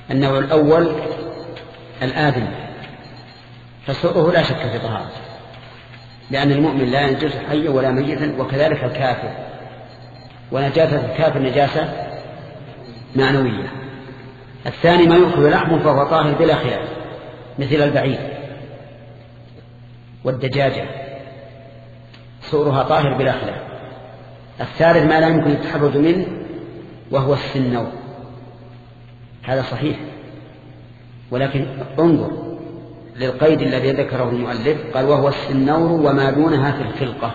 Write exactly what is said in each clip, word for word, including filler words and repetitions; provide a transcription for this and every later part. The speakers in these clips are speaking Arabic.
النوع الأول الآدم، فسؤره لا شك في طهارة، لأن المؤمن لا ينجس حيا ولا ميتا، وكذلك الكافر، ونجاسة الكافر نجاسة معنوية. الثاني ما يؤكل لحمه فهو طاهر بلا خلاف، مثل البعير والدجاجة سؤرها طاهر بلا خلاف. الثالث ما لا يمكن التحرز منه وهو السنور، هذا صحيح، ولكن انظر للقيد الذي ذكره المؤلف، قال وهو السنور وما دونها في الخلقة،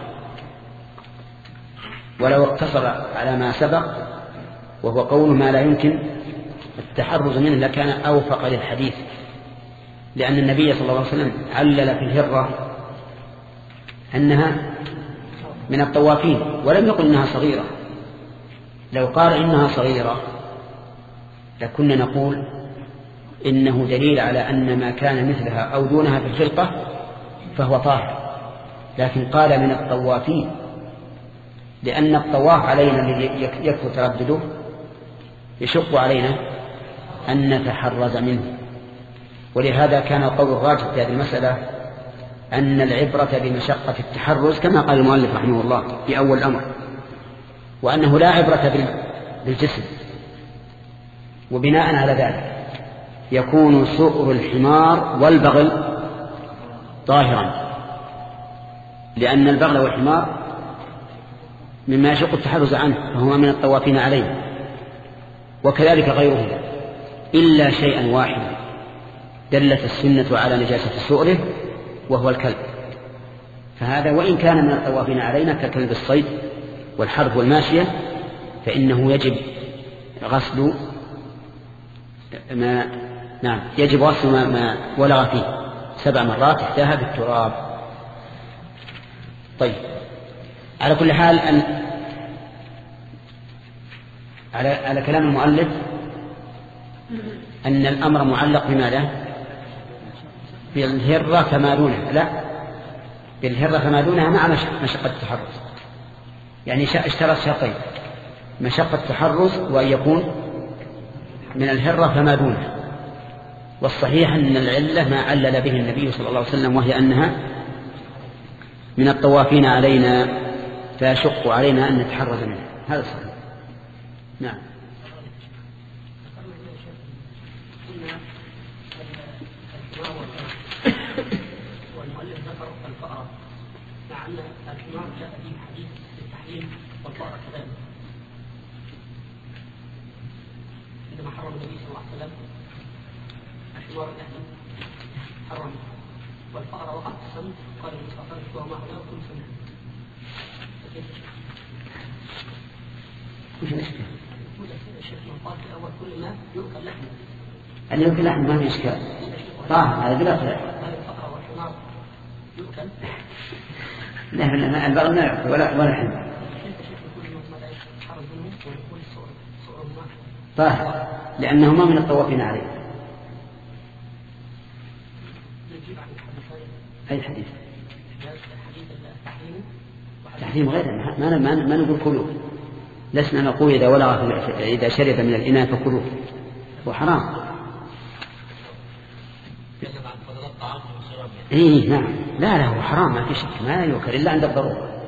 ولو اقتصر على ما سبق وهو قول ما لا يمكن التحرز منه لكان أوفق للحديث، لأن النبي صلى الله عليه وسلم علل في الهرة أنها من الطوافين ولم يقل إنها صغيرة. لو قال إنها صغيرة لكنا نقول إنه دليل على أن ما كان مثلها أو دونها في الخلقة فهو طاهر، لكن قال من الطوافين، لأن الطواف علينا الذي يكثر تردده يشق علينا أن نتحرز منه. ولهذا كان القول الراجح في هذه المسألة أن العبرة بمشقة التحرز كما قال المؤلف رحمه الله في أول الأمر، وأنه لا عبرة بالجسم. وبناء على ذلك يكون سؤر الحمار والبغل طاهرا، لأن البغل والحمار مما يشق التحرز عنه فهما من الطوافين عليه، وكذلك غيره، إلا شيئا واحدا دلت السنة على نجاسة سؤره وهو الكلب، فهذا وإن كان من الطوافين علينا ككلب الصيد والحرث والماشية فإنه يجب غسل ما نعم يجب غسل ما, ما ولغ فيه سبع مرات احداها بالتراب. طيب، على كل حال أن على على كلام المؤلف أن الأمر معلق بماذا؟ بالهرة فما دونها، لا، بالهرة فما دونها مع مشقة التحرز، يعني اشترط شرطين: مشقة التحرز وأن يكون من الهرة فما دونها. والصحيح أن العلة ما علل به النبي صلى الله عليه وسلم، وهي أنها من الطوافين علينا فيشق علينا أن نتحرز منها، هذا صحيح. نعم. والمؤلف ذكر الفأرة، مع أن الحمار جاء فيه حديث التحريم والفأرة كذلك، عندما حرم النبي صلى الله عليه وسلم الحمار الأهلي حرم، والفأرة وقت السم قال النبي صلى الله عليه وسلم وما هو كل سنة. وش الإشكال؟ الشيخ قال في الأول كل ما يؤكل لحمه، أن يؤكل لحمه ما في إشكال، طاهر هذا بلا خلاف. الفأرة والحمار يؤكل؟ لا لا، البغل لا يؤكل ولا ولا حمار. طاهر لأنهما من الطوافين عليه. أي حديث؟ تحريم غير ما ما ما نقول كلوا، لسنا نقول إذا ولغ إذا شرب من الإناء فكلوه، هو حرام. إيه نعم، لا لا هو حرام ما في شك، ما يؤكل إلا عند الضرورة.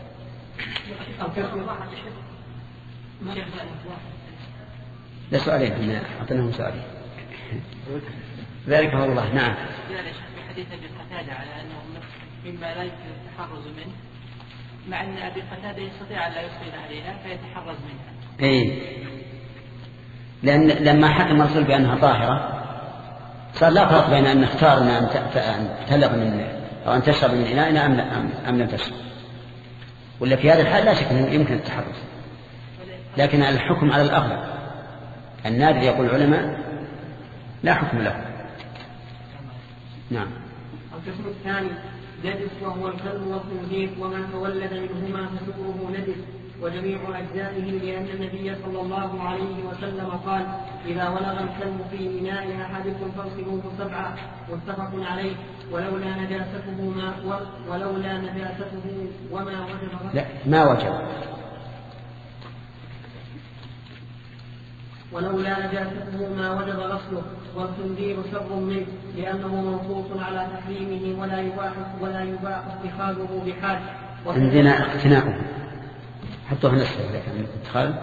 لا سؤالين هنا أعطيناهم سؤالين ذلك هو الله. نعم. حديث أبي قتادة على أنه مما لا يمكن التحرز منه، مع أن أبي قتادة يستطيع أن لا يصل عليها فيتحرز منها. إيه، لأن لما حكم الرسول بأنها طاهرة صار لا فرق بين أن نختار أن تلغ من أو أن تشرب من إناء أم أم لم تشرب، ولا في هذا الحال لا شك أنه يمكن التحرز، لكن الحكم على الأغلب النادر يقول العلماء لا حكم له. نعم. القسم الثاني نجس وهو الكلب والخنزير وما تولد منهما فسؤره نجس وجميع أجزائه، لأن النبي صلى الله عليه وسلم قال: إذا ولغ الكلب في إناء أحدكم فاغسلوه سبعا، متفق عليه. ولولا نجاسته ما ولولا نجاسته وما وجب لا ما وجب ولولا نجاسته ما وجب غسله، والخنزير شر منه لأنه منصوص على تحريمه ولا يباح ولا يباح اتخاذه بحال. عندنا اقتناؤه حطوها نسخة لك عن الاتخاذ.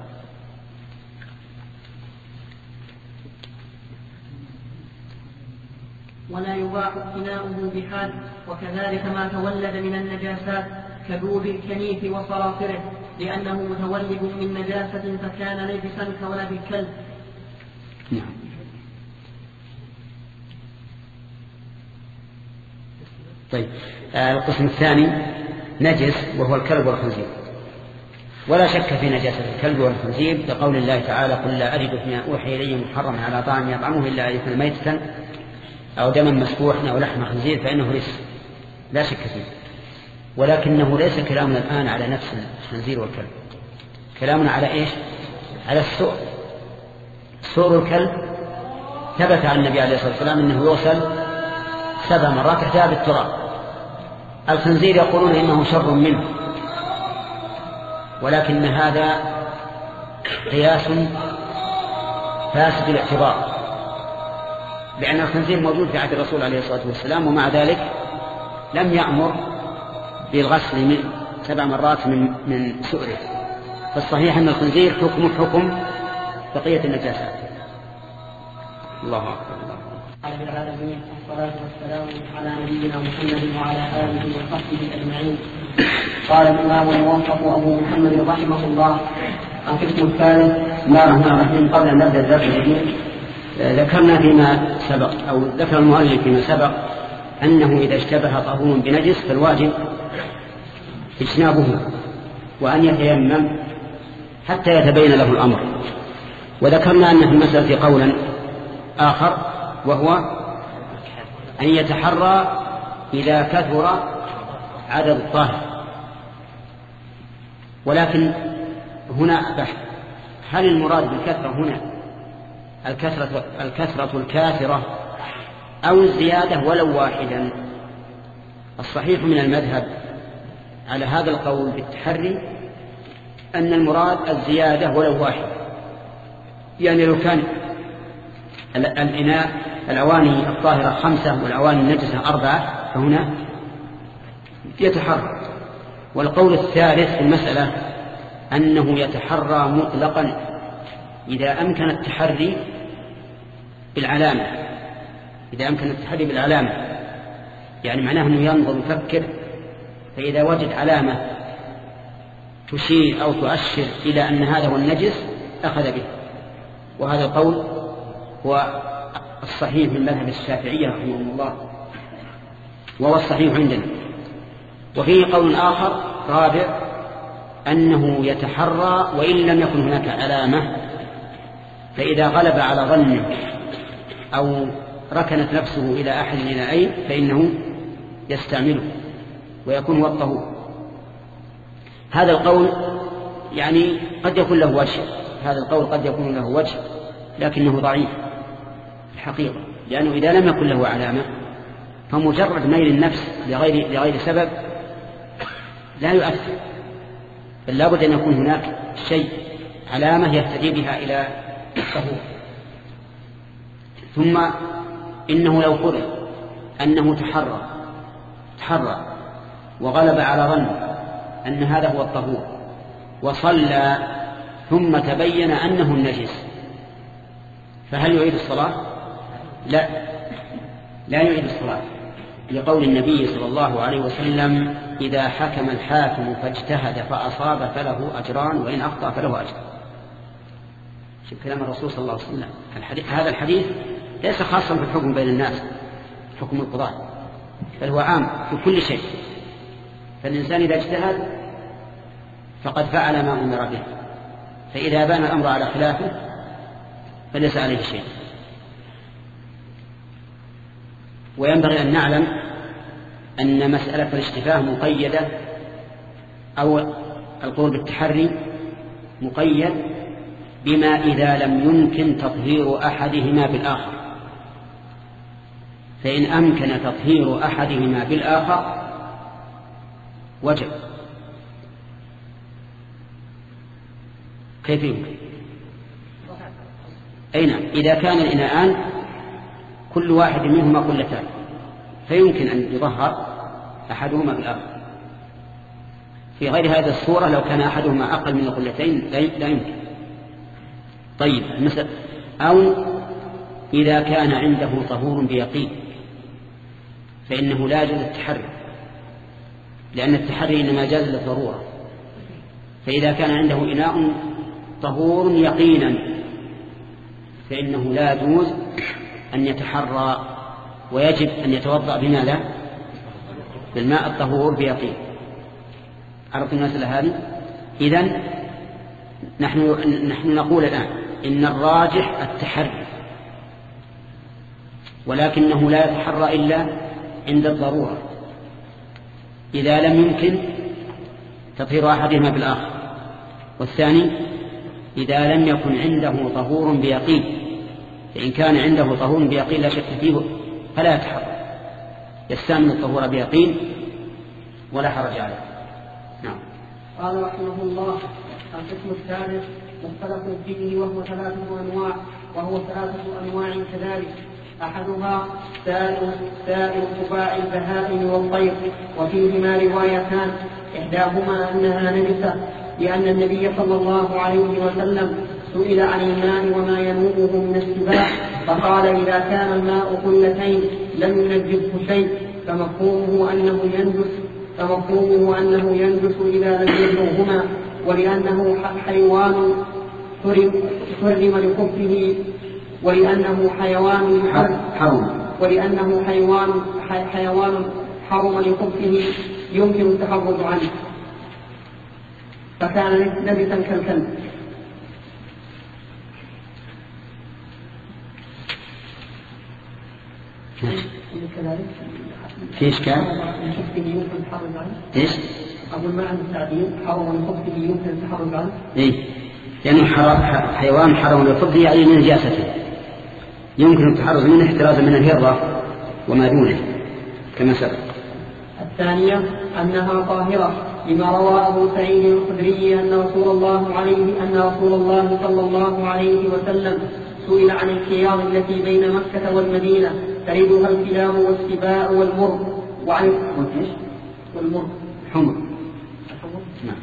ولا يباح اقتناؤه بحال، وكذلك ما تولد من النجاسات كذوب الكنيف وصرافره، لأنه متولد من نجاسة فكان نجسا كولد الكلب. نعم. طيب آه القسم الثاني نجس وهو الكلب والخنزير. ولا شك في نجاسة الكلب والخنزير لقول الله تعالى: قل لا أجد فيما أوحي إلي محرما على طاعم يطعمه إلا أن يكون ميتة أو دما مسفوحا أو لحم خنزير فإنه رجس، لا شك فيه. ولكنه ليس كلامنا الآن على نفس الخنزير والكلب، كلامنا على إيش؟ على السؤر. سؤر الكلب ثبت عن النبي عليه الصلاة والسلام أنه يغسل سبع مرات تحتها بالتراب. الخنزير يقولون إنه شر منه، ولكن هذا قياس فاسد الاعتبار، لأن الخنزير موجود في عهد الرسول عليه الصلاة والسلام، ومع ذلك لم يأمر بالغسل من سبع مرات من من سؤره. فالصحيح أن الخنزير حكم حكم بقية النجاسات. الله أكبر. رب العالمين، والصلاة والسلام على نبينا محمد وعلى آله وصحبه أجمعين. قال الإمام الموفق أبو محمد رحمه الله: القسم الثالث. بسم الله الرحمن الرحيم. قبل أن نبدأ الدرس الجديد ذكرنا فيما سبق أو ذكر المؤلف فيما سبق أنه إذا اشتبه طهور بنجس فالواجب اجتنابه وأن يتيمم حتى يتبين له الأمر. وذكرنا أن في المسألة قولا آخر، وهو أن يتحرى إذا كثر عدد الطاهر. ولكن هنا بحث: هل المراد بالكثرة هنا الكثرة, الكثرة الكاثرة أو الزيادة ولو واحدا؟ الصحيح من المذهب على هذا القول بالتحري أن المراد الزيادة ولو واحد. يعني لو كان الإناء الأواني الطاهرة خمسة والأواني النجسة أربعة فهنا يتحرى. والقول الثالث في المسألة أنه يتحرى مطلقا إذا أمكن التحري بالعلامة. إذا أمكن التحري بالعلامة يعني معناه أنه ينظر يفكر، فإذا وجد علامة تشير أو تؤشر إلى أن هذا هو النجس أخذ به. وهذا القول هو الصحيح من مذهب الشافعية رحمه الله، وهو الصحيح عندنا. وفيه قول آخر رابع أنه يتحرى وإن لم يكن هناك علامة، فإذا غلب على ظنه أو ركنت نفسه إلى أحد الإناءين فإنه يستعمله ويكون هو الطهور. هذا القول يعني قد يكون له وجه، هذا القول قد يكون له وجه لكنه ضعيف الحقيقة، لأنه إذا لم يكن له علامة فمجرد ميل النفس لغير, لغير سبب لا يؤثر، بل لابد أن يكون هناك شيء علامة يهتدي بها إلى الطهور. ثم إنه لو فرض أنه تحرى تحرى وغلب على ظن أن هذا هو الطهور وصلى ثم تبين أنه النجس، فهل يعيد الصلاة؟ لا، لا يعيد الصلاة، لقول النبي صلى الله عليه وسلم: إذا حكم الحاكم فاجتهد فأصاب فله أجران وإن أخطأ فله أجر. شوف كلام الرسول صلى الله عليه وسلم. الحديث هذا الحديث ليس خاصا في الحكم بين الناس، حكم القضاء، بل هو عام في كل شيء. فالإنسان إذا اجتهد فقد فعل ما أمر به، فإذا بان الأمر على خلافه فليس عليه شيء. وينبغي أن نعلم أن مسألة الاشتباه مقيدة أو القول بالتحري مقيد بما إذا لم يمكن تطهير أحدهما بالآخر. فإن أمكن تطهير أحدهما بالآخر وجب. كيف يمكن؟ أي نعم، إذا كان الإناءان كل واحد منهما قلتان فيمكن أن يطهر أحدهما بالآخر. في غير هذه الصورة لو كان أحدهما أقل من القلتين لا يمكن. طيب مثل أو إذا كان عنده طهور بيقين فإنه لا يجوز التحري، لأن التحري إنما جاز للضرورة. فإذا كان عنده إناء طهور يقينا فإنه لا يجوز أن يتحرى، ويجب أن يتوضأ بماذا؟ بالماء الطهور بيقين. عرفت المسألة هذه؟ إذن نحن, نحن نقول الآن إن الراجح التحري، ولكنه لا يتحرى إلا عند الضرورة، إذا لم يمكن تطهير أحدهما بالآخر. والثاني إذا لم يكن عنده طهور بيقين، فإن كان عنده طهور بيقين لا شك فيه فلا يتحرى، يستعمل الطهور بيقين ولا حرج عليه. نعم. قال رحمه الله: القسم الثالث مختلف فيه وهو ثلاثة أنواع، وهو ثلاثة أنواع كذلك: أحدها سائر سائر سباع البهائم والطير، وفيهما روايتان: إحداهما أنها نجسة، لأن النبي صلى الله عليه وسلم سئل عن الماء وما ينوبه من السباع فقال: إذا كان الماء قلتين لم ينجسه شيء، فمفهومه أنه ينجس فمفهومه أنه ينجس إذا لم يبلغهما، ولأنه حيوان حرم لخبثه ولأنه حيوان حرم ولأنه حيوان حيوان حرم لخبثه يمكن التحرز عنه، فكان نجسا كالكلب. في إشكال؟ إيش؟ أقول ما عند التعبير حرم لخبثه يمكن التحرز عنه. إيه، لأنه يعني حيوان حرم لخبثه يعني من نجاسته يمكن التحرز منه احترازا من الهرة وما دونه كما سبق. الثانية أنها طاهرة، لما روى أبو سعيد الخدري أن رسول الله عليه أن رسول الله صلى الله عليه وسلم سئل عن الخيار التي بين مكة والمدينة تردها الكلاب والسباع والمر وعن والمر حمر. نعم.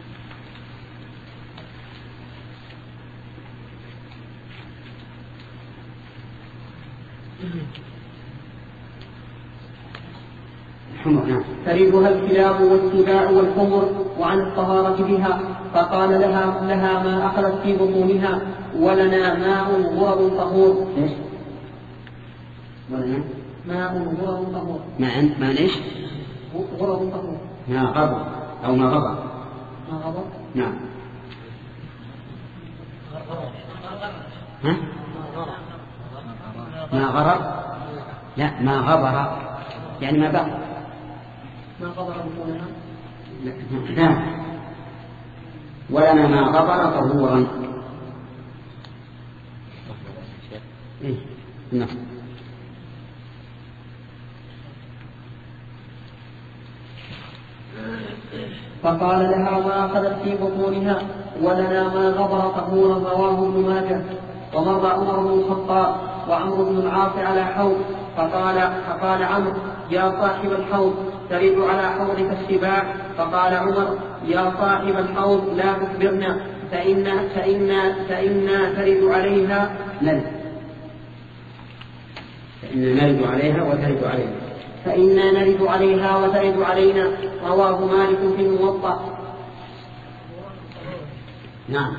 تردها الكلاب والسباع والحمر وعن الطهارة بها، فقال لها لها ما أخذت في بطونها ولنا ماء غرر طهور. ولنا ماء غرر طهور. ماء ما ايش؟ غرر طهور. ما غبر أو ما غبر. ما غبر. نعم. ها؟ ما غرر؟ لا، ما غبر يعني ما بقى. ما غبر بطونها؟ لا. ولنا ما غبر طهورا. إيه؟ نعم. فقال لها ما أخذت في بطونها ولنا ما غبر طهورا، رواه ابن ماجه. ومر عمر بن الخطاب وعمرو بن العاص على حوض فقال فقال عمرو: يا صاحب الحوض ترد على حوضك السباع؟ فقال عمر: يا صاحب الحوض لا تخبرنا فإنا فإنا فإنا ترد عليها نرد فإنا نرد عليها وترد علينا فإنا نرد عليها وترد علينا. رواه مالك في الموطأ. نعم.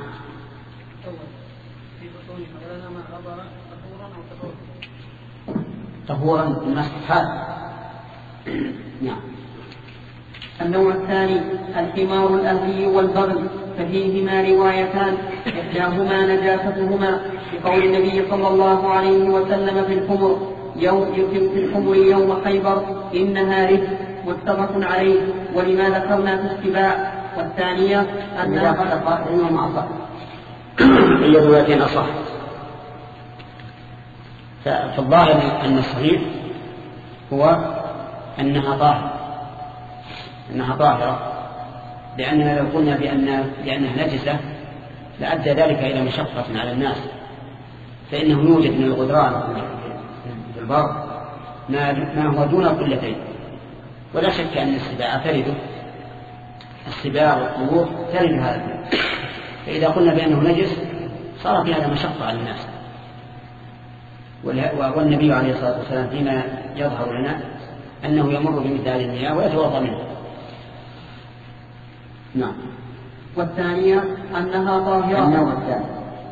طهورا مسحا. نعم. النوع الثاني الحمار الأهلي والبغل، ففيهما روايتان: إحداهما نجاستهما بقول النبي صلى الله عليه وسلم في الحمر يوم في الحمر يوم خيبر إنها رجل، متفق عليه، ولما ذكرنا في السباع. والثانية أنها قال إنه ما أصح هي روايتين أصح. فالظاهر أن الصحيح هو أنها طاهرة أنها طاهرة لأننا لو قلنا بأن لأنها نجسة لأدى ذلك إلى مشقة على الناس، فإنه يوجد من الغدران في البر ما هو دون القلتين، ولا شك أن السباع ترد السباع والطيور ترد هذا الماء، فإذا قلنا بأنه نجس صار في هذا مشقة على الناس. والنبي عليه الصلاة والسلام فيما يظهر لنا أنه يمر بمثل هذه المياه ويتوضأ منه. نعم. والثانية أنها طاهرة. النوع الثاني.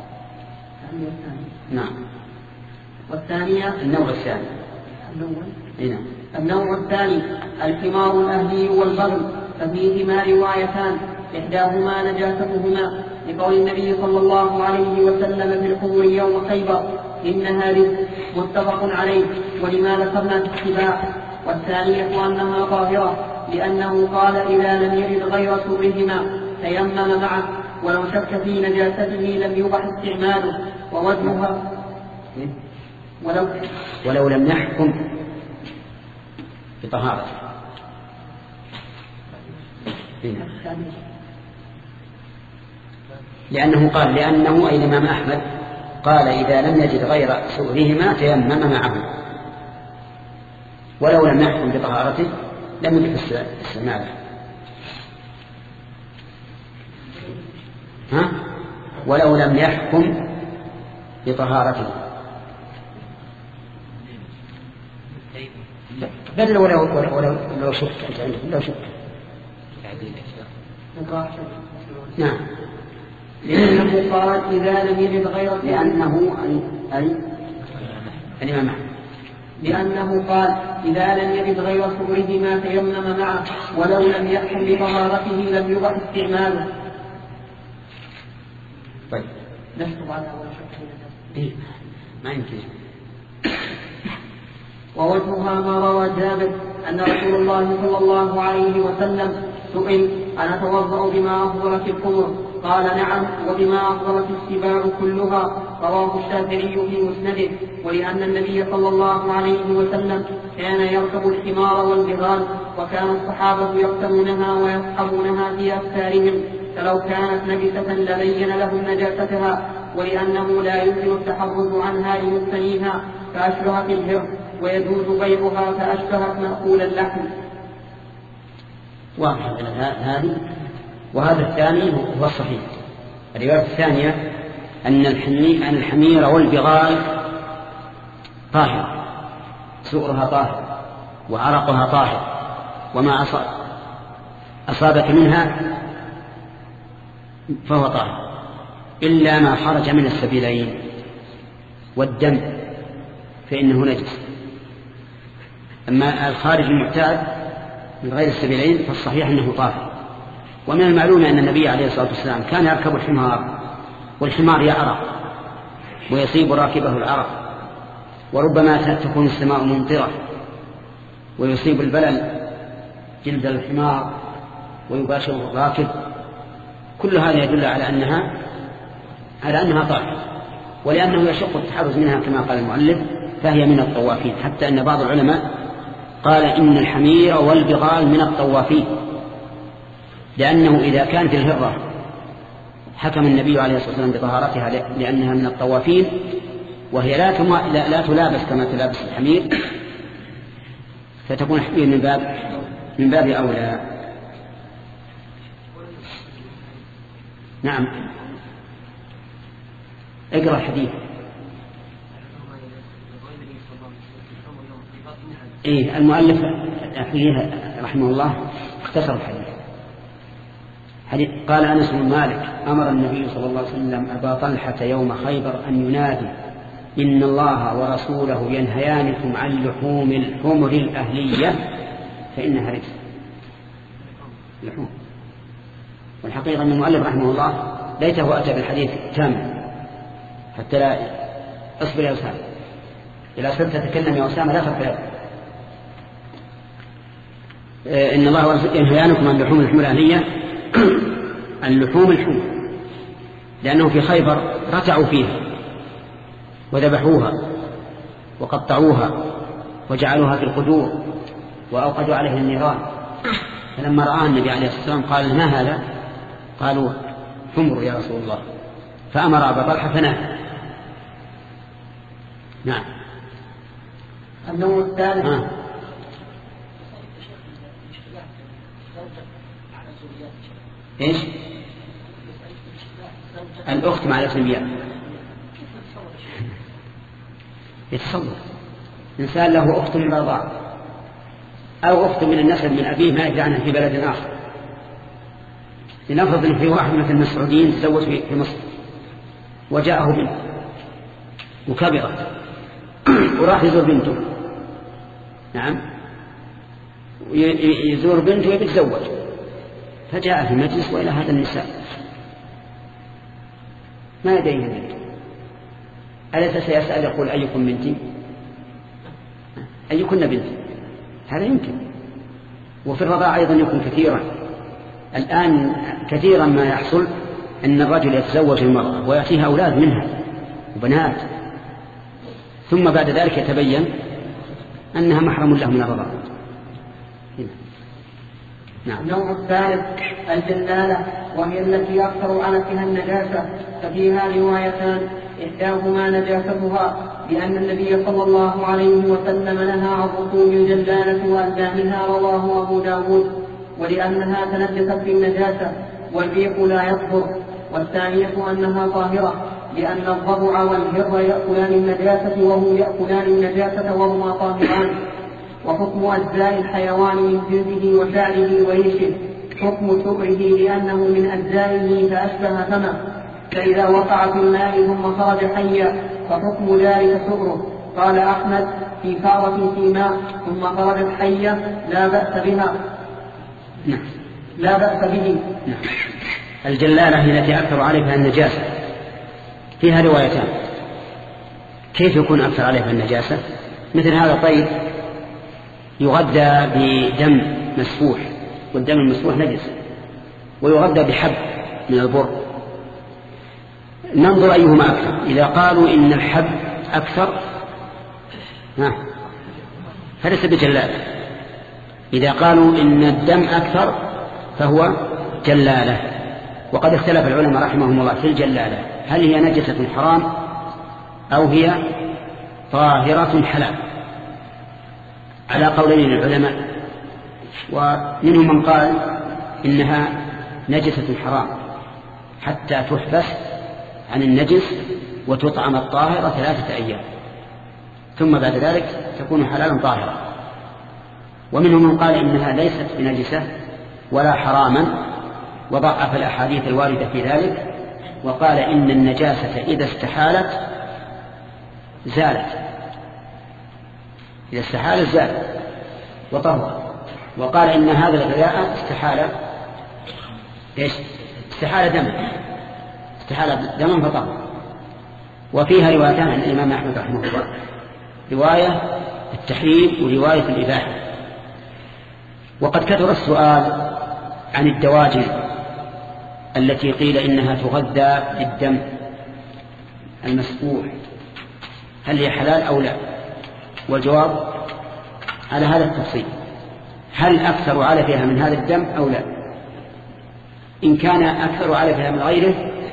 نعم. والثانية النوع الثاني. النوع. نعم. النوع الثاني الحمار الأهلي والبغل، ففيهما روايتان، إحداهما نجاستهما لقول النبي صلى الله عليه وسلم في الحمر يوم خيبر إنها رزق، متفق عليه، ولما ذكرنا في السباع. والثانية أنها طاهرة لأنه قال إذا لم يرد غير سرهما تيمم معه، ولو شك في نجاسته لم يبح استعماله. ووجهها ولو, ولو لم يحكم بطهارة، لأنه قال لأنه أي الإمام أحمد قال إذا لم يجد غير سؤرهما تيمم معه، ولو لم يحكم بطهارته لم يجد استعماله. ها؟ ولو لم يحكم بطهارته بل ولو ولو ولو لو شك أنت عندك لو شك نعم، لأنه قال إذا لم يجد غير لأنه أي أي الإمام أحمد لأنه قال إذا لم يجد غير سرهما تيمم معه، ولو لم يحكم بطهارته لم يبح استعماله. طيب نكتب على أول شك إيه ما يمكن. ووجهها ما روى جابر أن رسول الله صلى الله عليه وسلم سئل أن أتوضأ بما أفضلت الخمر؟ قال نعم، وبما أفضلت السباع كلها. رواه الشافعي في مسنده. ولأن النبي صلى الله عليه وسلم كان يركب الحمار والبغال، وكان الصحابة يقتلونها ويصحبونها في أفكارهم، فلو كانت نجسة لبين لهم نجاستها، ولأنه لا يمكن التحرز عنها لمقتنيها فأشبهت الهر، ويجوز بيعها فأشبهت مأكول اللحم. واضح هذه. وهذا الثاني هو الصحيح. الرواية الثانية أن الحمير والبغال طاهر، سؤرها طاهر وعرقها طاهر، وما أصابك منها فهو طاهر إلا ما خرج من السبيلين والدم فإنه نجس. أما الخارج المعتاد من غير السبيلين فالصحيح أنه طاهر. ومن المعلوم أن النبي عليه الصلاة والسلام كان يركب الحمار، والحمار يعرق ويصيب راكبه العرق، وربما تكون السماء ممطرة ويصيب البلل جلد الحمار ويباشر الراكب. كل هذا يدل على أنها على أنها طاهرة، ولأنه يشق التحرز منها كما قال المؤلف فهي من الطوافين، حتى أن بعض العلماء قال إن الحمير والبغال من الطوافين، لأنه إذا كانت الهرة حكم النبي عليه الصلاة والسلام بطهارتها لأنها من الطوافين وهي لا, لا, لا تلابس كما تلابس الحمير، فتكون الحمير من باب من باب أولى. نعم اقرأ الحديث. إيه المؤلف رحمه الله اختصر الحديث. حديث قال أنس بن مالك أمر النبي صلى الله عليه وسلم أبا طلحة يوم خيبر أن ينادي إن الله ورسوله ينهيانكم عن لحوم الحمر الأهلية فإنها رجس. لحوم. والحقيقة أن المؤلف رحمه الله ليته أتى بالحديث تام حتى لا أصبر يا أسامة، إذا صرت تتكلم يا أسامة لا تفعل. إن الله ينهيانكم عن لحوم الحمر الأهلية اللحوم الحمر، لأنه في خيبر رتعوا فيها وذبحوها وقطعوها وجعلوها في القدور وأوقدوا عليها النيران، فلما رأى النبي عليه الصلاة والسلام قال ما هذا؟ قالوا حمر يا رسول الله، فأمر أبا طلحة فنهى. نعم. النوع الثالث آه. إيش؟ الأخت مع الأجنبيات يتصور إنسان له أخت من الرضاعة أو أخت من النسب من أبيه ما يدري عنها في بلد آخر. لنفرض أن في واحد مثل المسعوديين تزوج في مصر وجاءه بنت وكبرت وراح يزور بنته. نعم. يزور بنته ويتزوج فجاء في مجلس وإلى هذا النساء ما يدري بنته. أليس سيسأل يقول أيكم بنتي أيكن بنتي؟ هذا يمكن. وفي الرضاعة أيضا يكون كثيرا. الآن كثيرا ما يحصل أن الرجل يتزوج المرأة ويأتيها أولاد منها وبنات ثم بعد ذلك يتبين أنها محرم له من الرضاعة. نعم. النوع الثالث الجلالة وهي التي أكثر عنتها النجاسة ففيها روايتان إحداهما نجاستها لأن النبي صلى الله عليه وسلم نهى عن ركوب الجلالة وألزامها رواه أبو داود ولأنها تنجست بالنجاسة والبيق لا يطهر. والثانية أنها طاهرة لأن الضبع والهر يأكلان النجاسة وهم يأكلان النجاسة وهما طاهران. وحكم أجزاء الحيوان من جلده وشعره وريشه حكم سؤره لأنه من أجزائه فأشبه فمه فإذا وقع في الماء ثم خرج حيا فحكم ذلك سؤره. قال أحمد في فارة في ماء ثم خرجت حيا لا بأس بها لا بأس به. الجلالة هي التي أكثر عليها النجاسة فيها روايتان. كيف يكون أكثر عليها النجاسة؟ مثل هذا طيب يغذى بدم مسفوح والدم المسفوح نجس ويغذى بحب من البر. ننظر أيهما أكثر. إذا قالوا إن الحب أكثر فليس بجلالة. إذا قالوا إن الدم أكثر فهو جلالة. وقد اختلف العلماء رحمهم الله في الجلالة هل هي نجسة حرام أو هي طاهرة حلال على قولين للعلماء. ومنهم من قال إنها نجسة حرام حتى تحبس عن النجس وتطعم الطاهرة ثلاثة أيام ثم بعد ذلك تكون حلالا طاهرة. ومنهم من قال إنها ليست بنجسة ولا حراما وضعف الأحاديث الواردة في ذلك وقال إن النجاسة إذا استحالت زالت إذا استحالت زالت وطهر. وقال إن هذا الغذاء استحال إيش؟ استحال دم استحال دم فطهر. وفيها روايتان عن الإمام أحمد رحمه الله رواية التحريم ورواية الإباحة. وقد كثر السؤال عن الدواجن التي قيل إنها تغذى بالدم المسفوح هل هي حلال أو لا؟ والجواب على هذا التفصيل هل أكثر علفها من هذا الدم أو لا؟ إن كان أكثر علفها من غيره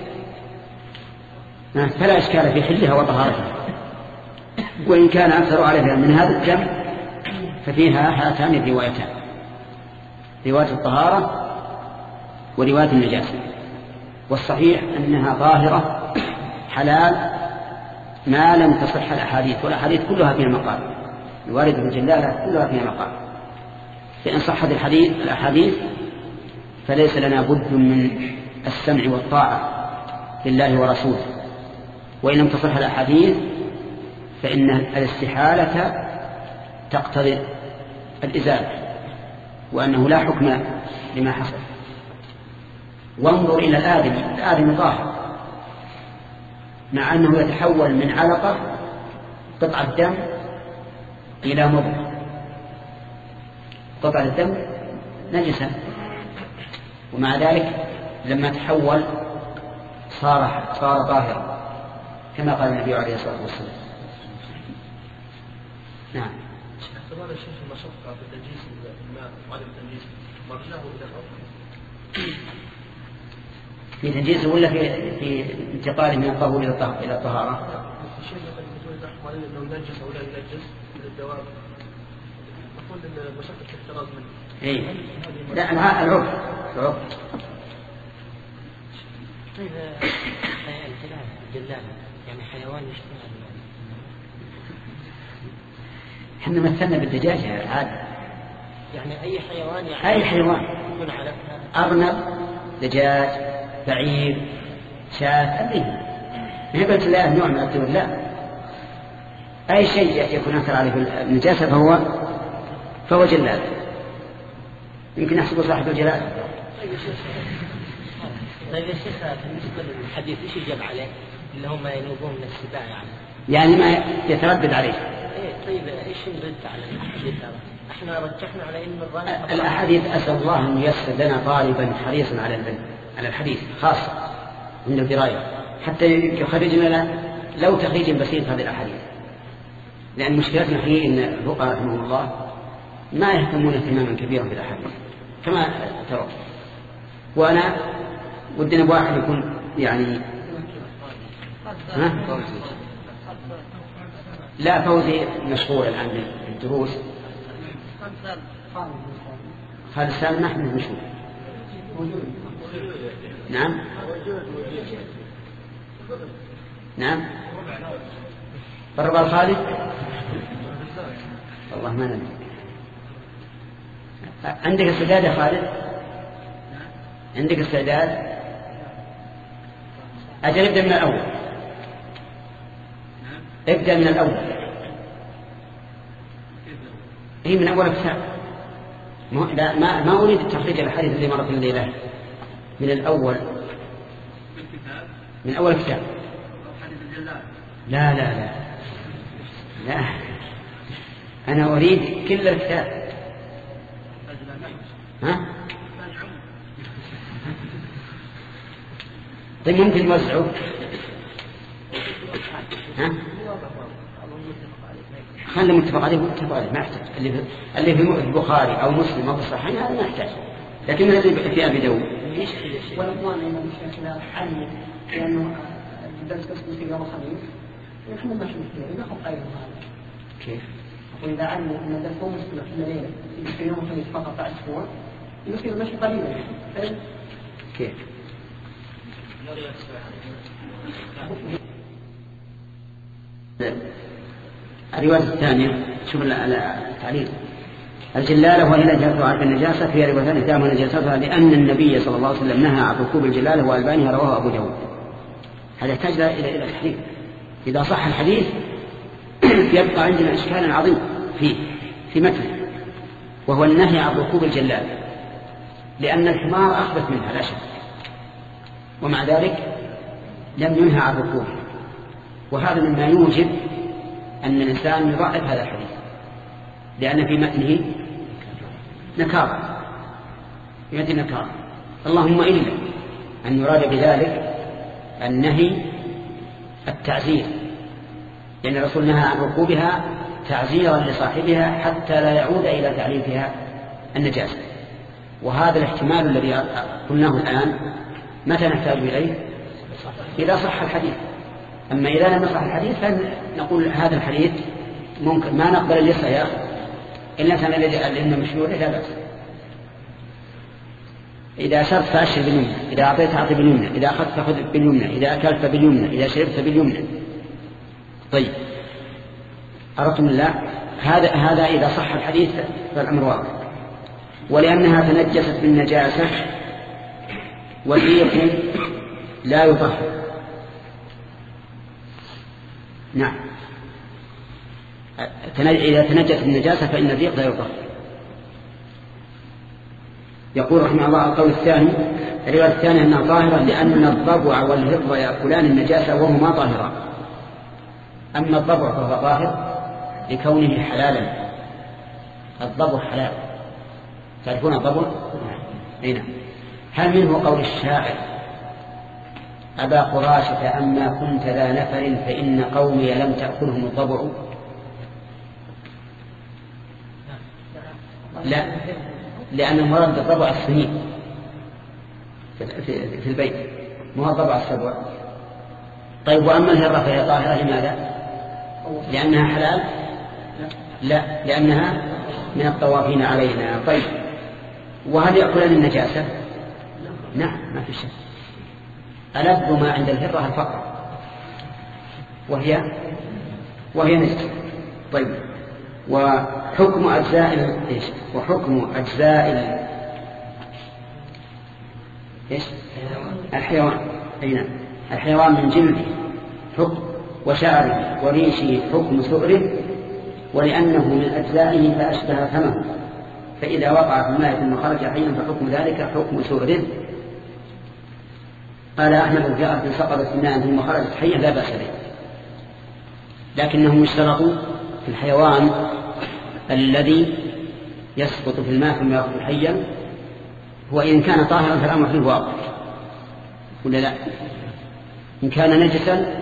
فلا إشكال في حلها وطهارتها. وإن كان أكثر علفها من هذا الدم ففيها هاتان الروايتان رواية الطهارة ورواية النجاسة. والصحيح أنها ظاهرة حلال ما لم تصح الأحاديث والأحاديث كلها فيها مقال الواردة في الجلالة كلها فيها مقال. فإن صحت الحديث الأحاديث فليس لنا بد من السمع والطاعة لله ورسوله. وإن لم تصح الأحاديث فإن الاستحالة تقتضي الإزالة وأنه لا حكم لما حصل. وانظر إلى الآدم الآدم طاهر مع أنه يتحول من علقة قطعة دم إلى مضغ. قطعة الدم نجسة ومع ذلك لما تحول صار صار طاهرا كما قال النبي عليه الصلاة والسلام. نعم. احتمال الشيخ المشقة في تنجيس الماء وعدم التنجيس مرجعه إلى الأرض في تنجيسه ولا في في انتقاله من الطهور إلى الطهارة؟ الشيخ يقول تحكم عليه انه ينجس او لا ينجس من الدواب؟ نقول ان مشقه الاحتراز منه. اي لا العرف العرف. طيب الجلال يعني حيوان يشتغل. احنا مثلنا بالدجاجة عادة. يعني اي حيوان يعني اي حيوان يكون على ارنب دجاج بعير شاة أبيه ما هي قلت لا نوع من الطيور لا أي شيء يكون أثر عليه النجاسة فهو فهو جلال يمكن يحسب صاحب الجلال. طيب يا شيخ بالنسبة للحديث إيش يجب عليه اللي هم ينوبون من السباع يعني يعني ما يتردد عليه. إيه طيب إيش نرد على الحديث هذا؟ احنا رجحنا على ان الظاهر الاحاديث اسال الله ان ييسر لنا طالبا حريصا على العلم على الحديث خاصه من الدرايه حتى يخرجنا لنا لو تخريج بسيط هذه الاحاديث لان مشكلتنا هي ان الفقهاء رحمهم الله ما يهتمون اهتماما كبيرا بالاحاديث كما ترى وانا ودنا بواحد يكون يعني ها؟ لا فوزي مشغول الان بالدروس خالد سالم ما احنا مشهور. نعم نعم فرب الخالد والله ما ندري. عندك استعداد يا خالد؟ عندك استعداد؟ أجل ابدأ من الأول ابدأ من الأول هي من أول كتاب لا ما ما أريد التخريج الحديث اللي مرت الليلة من الأول من أول كتاب لا لا لا لا أنا أريد كل الكتاب ها طيب ممكن نوزعه ها خلنا متفق عليه متفق عليه ما يحتاج اللي في اللي في البخاري او مسلم او الصحيحين هذا ما يحتاج لكن الذي في ابي داود والإخوان إنه مش خلاف عني لأنه الدرس قسم في يوم الخميس نحن ما شو مشكلة إذا خط أيضا هذا كيف وإذا عني إن الدرس مو مشكلة في الليلة في يوم الخميس فقط بعد أسبوع يصير المشي قليلا كيف الرواية الثانية شوف التعليل الجلالة وهي نجاسة عن النجاسة في رواية الثانية نجاستها لأن النبي صلى الله عليه وسلم نهى عن ركوب الجلالة وألبانها رواه أبو داود. هذا يحتاج إلى إلى تحريف. إذا صح الحديث يبقى عندنا إشكال عظيم فيه في متن وهو النهي عن ركوب الجلالة لأن الحمار أخبث منها لا شك ومع ذلك لم ينهى عن ركوبه وهذا مما يوجب أن الإنسان يضعف هذا الحديث لأن في متنه نكارة في متن نكارة اللهم إلا أن يراد بذلك النهي التعزير لأن الرسول نهى عن ركوبها تعزيرا لصاحبها حتى لا يعود إلى تعريفها النجاسة وهذا الاحتمال الذي قلناه الآن متى نحتاج إليه إذا صح الحديث أما إذا لم يصح الحديث فنقول هذا الحديث ممكن ما نقبل اليسر يا أخي إلا كان لأنه مشهور لا بأس إذا أشرت فأشر باليمنى إذا أعطيت أعطي باليمنى إذا أخذت فأخذ باليمنى إذا أكلت باليمنى إذا شربت باليمنى. طيب أردتم الله هذا هذا إذا صح الحديث فالأمر واضح ولأنها تنجست بالنجاسة والريح لا يطهر. نعم إذا تنجت النجاسة فإن الريق لا يطهر. يقول رحمه الله القول الثاني الرواية الثانية أنها طاهرة لأن الضبع والهض يأكلان النجاسة وهما طاهران. أما الضبع فهو طاهر لكونه حلالا الضبع حلال تعرفون الضبع؟ نعم. هل منه قول الشاعر أبا قراشة أما كنت ذا نفر فإن قومي لم تأكلهم الضبع؟ لا لأن المراد بالضبع السنين في البيت مو الضبع السبع. طيب وأما الهرة فهي طاهرة لماذا؟ لأنها حلال؟ لا، لأنها من الطوافين علينا. طيب، وهل يأكلان النجاسة؟ نعم، ما في شك. ألذ ما عند الهرة الفقر، وهي وهي نجسة. طيب، وحكم أجزاء إيش؟ وحكم أجزاء إيش؟ الحيوان. أين الحيوان من جلده حكم، وشعره وريشه حكم سؤره، ولأنه من أجزائه فأشبه فمه، فإذا وقع في الماء ثم خرج حيا فحكم ذلك حكم سؤره. قال أحمد في أرض سقطت في الماء ثم خرجت حيا لا بأس به، لكنهم اشترطوا في الحيوان الذي يسقط في الماء ثم يخرج حيا هو إن كان طاهرا فالأمر فيه واضح ولا لا؟ إن كان نجسا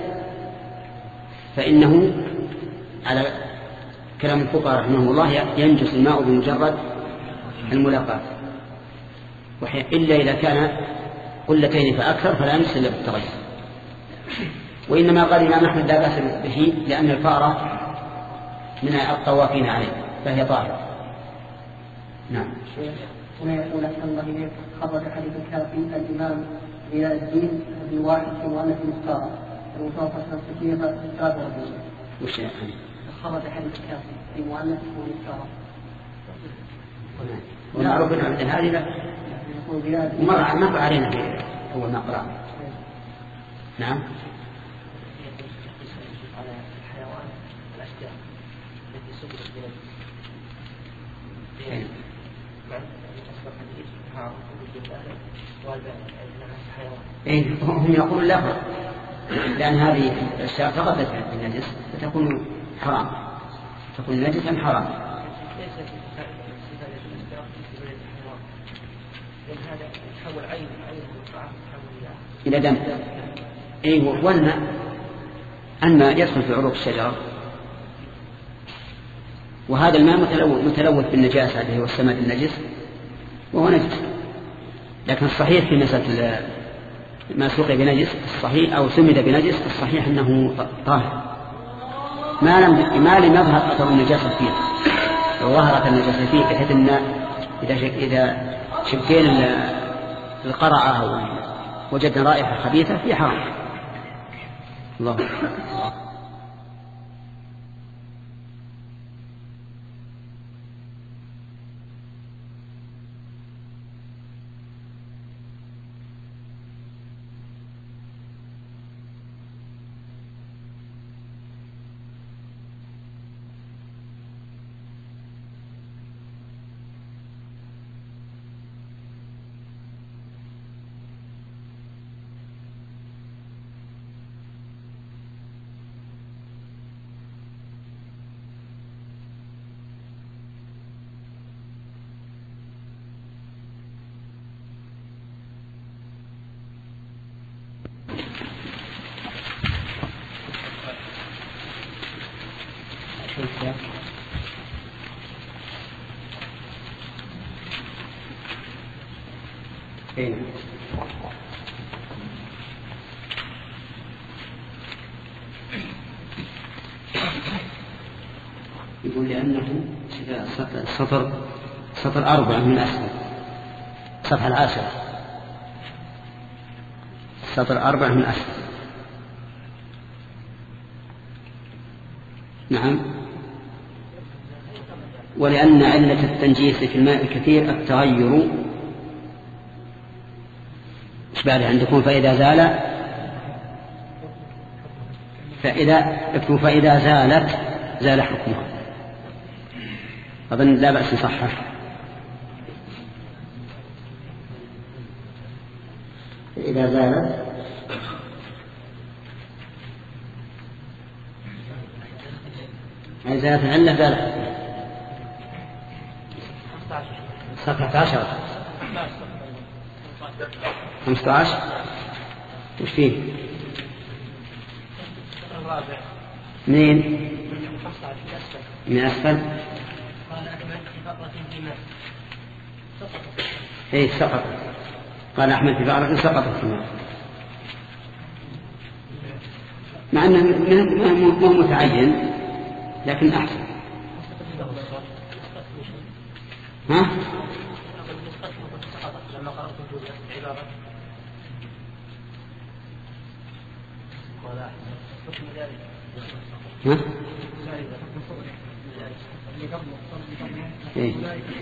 فإنه على كلام الفقهاء رحمه الله ينجس الماء بمجرد الملاقاة، إلا إذا كان قلتين فأكثر فلا ينجس إلا بالتغير. وإنما قال الإمام أحمد لا بأس به لأن الفارة من الطوافين عليه فهي طاهرة. نعم. هنا يقول أحسن الله إليك خرج حديث الكافي الإمام ضياء الدين بن واحد في مؤلف مختار المتوفى سنة ستمائة وثلاثة وأربعين. وش يعني؟ خرج حديث الكافي في مؤلف مختار. ونعرف أن هذه لا مر مر علينا في أول ما قرأ. نعم. إيه هم يقولون لا فرق، لأن هذه الأشياء سقطت في النجس فتكون حرام، تكون نجسا حرام. إلى دم. أيوه، والماء الماء يدخل في عروق الشجر، وهذا الماء متلوث بالنجاسة الذي هو السماد النجس وهو نجس. لكن الصحيح في مسألة ما سقي بنجس الصحيح أو سمد بنجس الصحيح أنه طاهر ما لم ما لم يظهر أثر النجاسة فيه. لو ظهرت النجاسة فيه بحيث أن إذا إذا شبكين القرعة أو وجدنا رائحة خبيثة في حرام. الله. إيه. يقول لأنه سطر سطر أربعة من أسفل الصفحة العاشرة، سطر أربعة من أسفل. نعم. ولأن علة التنجيس في الماء الكثير التغير إشباله عندكم فإذا زال فإذا اكتبوا فإذا زالت زال حكمها. أظن لا بأس نصحح. إذا زالت أي زالت العلة زالت. صفحة عشرة خمسة عشر وش فيه؟ منين؟ من أسفل. قال أحمد في فقرة في ماء إيه سقط. قال أحمد في فقرة سقطت في ماء، مع أنه ما هو متعين لكن أحسن. ها؟ لما قرأت العبارة ها؟ إيه؟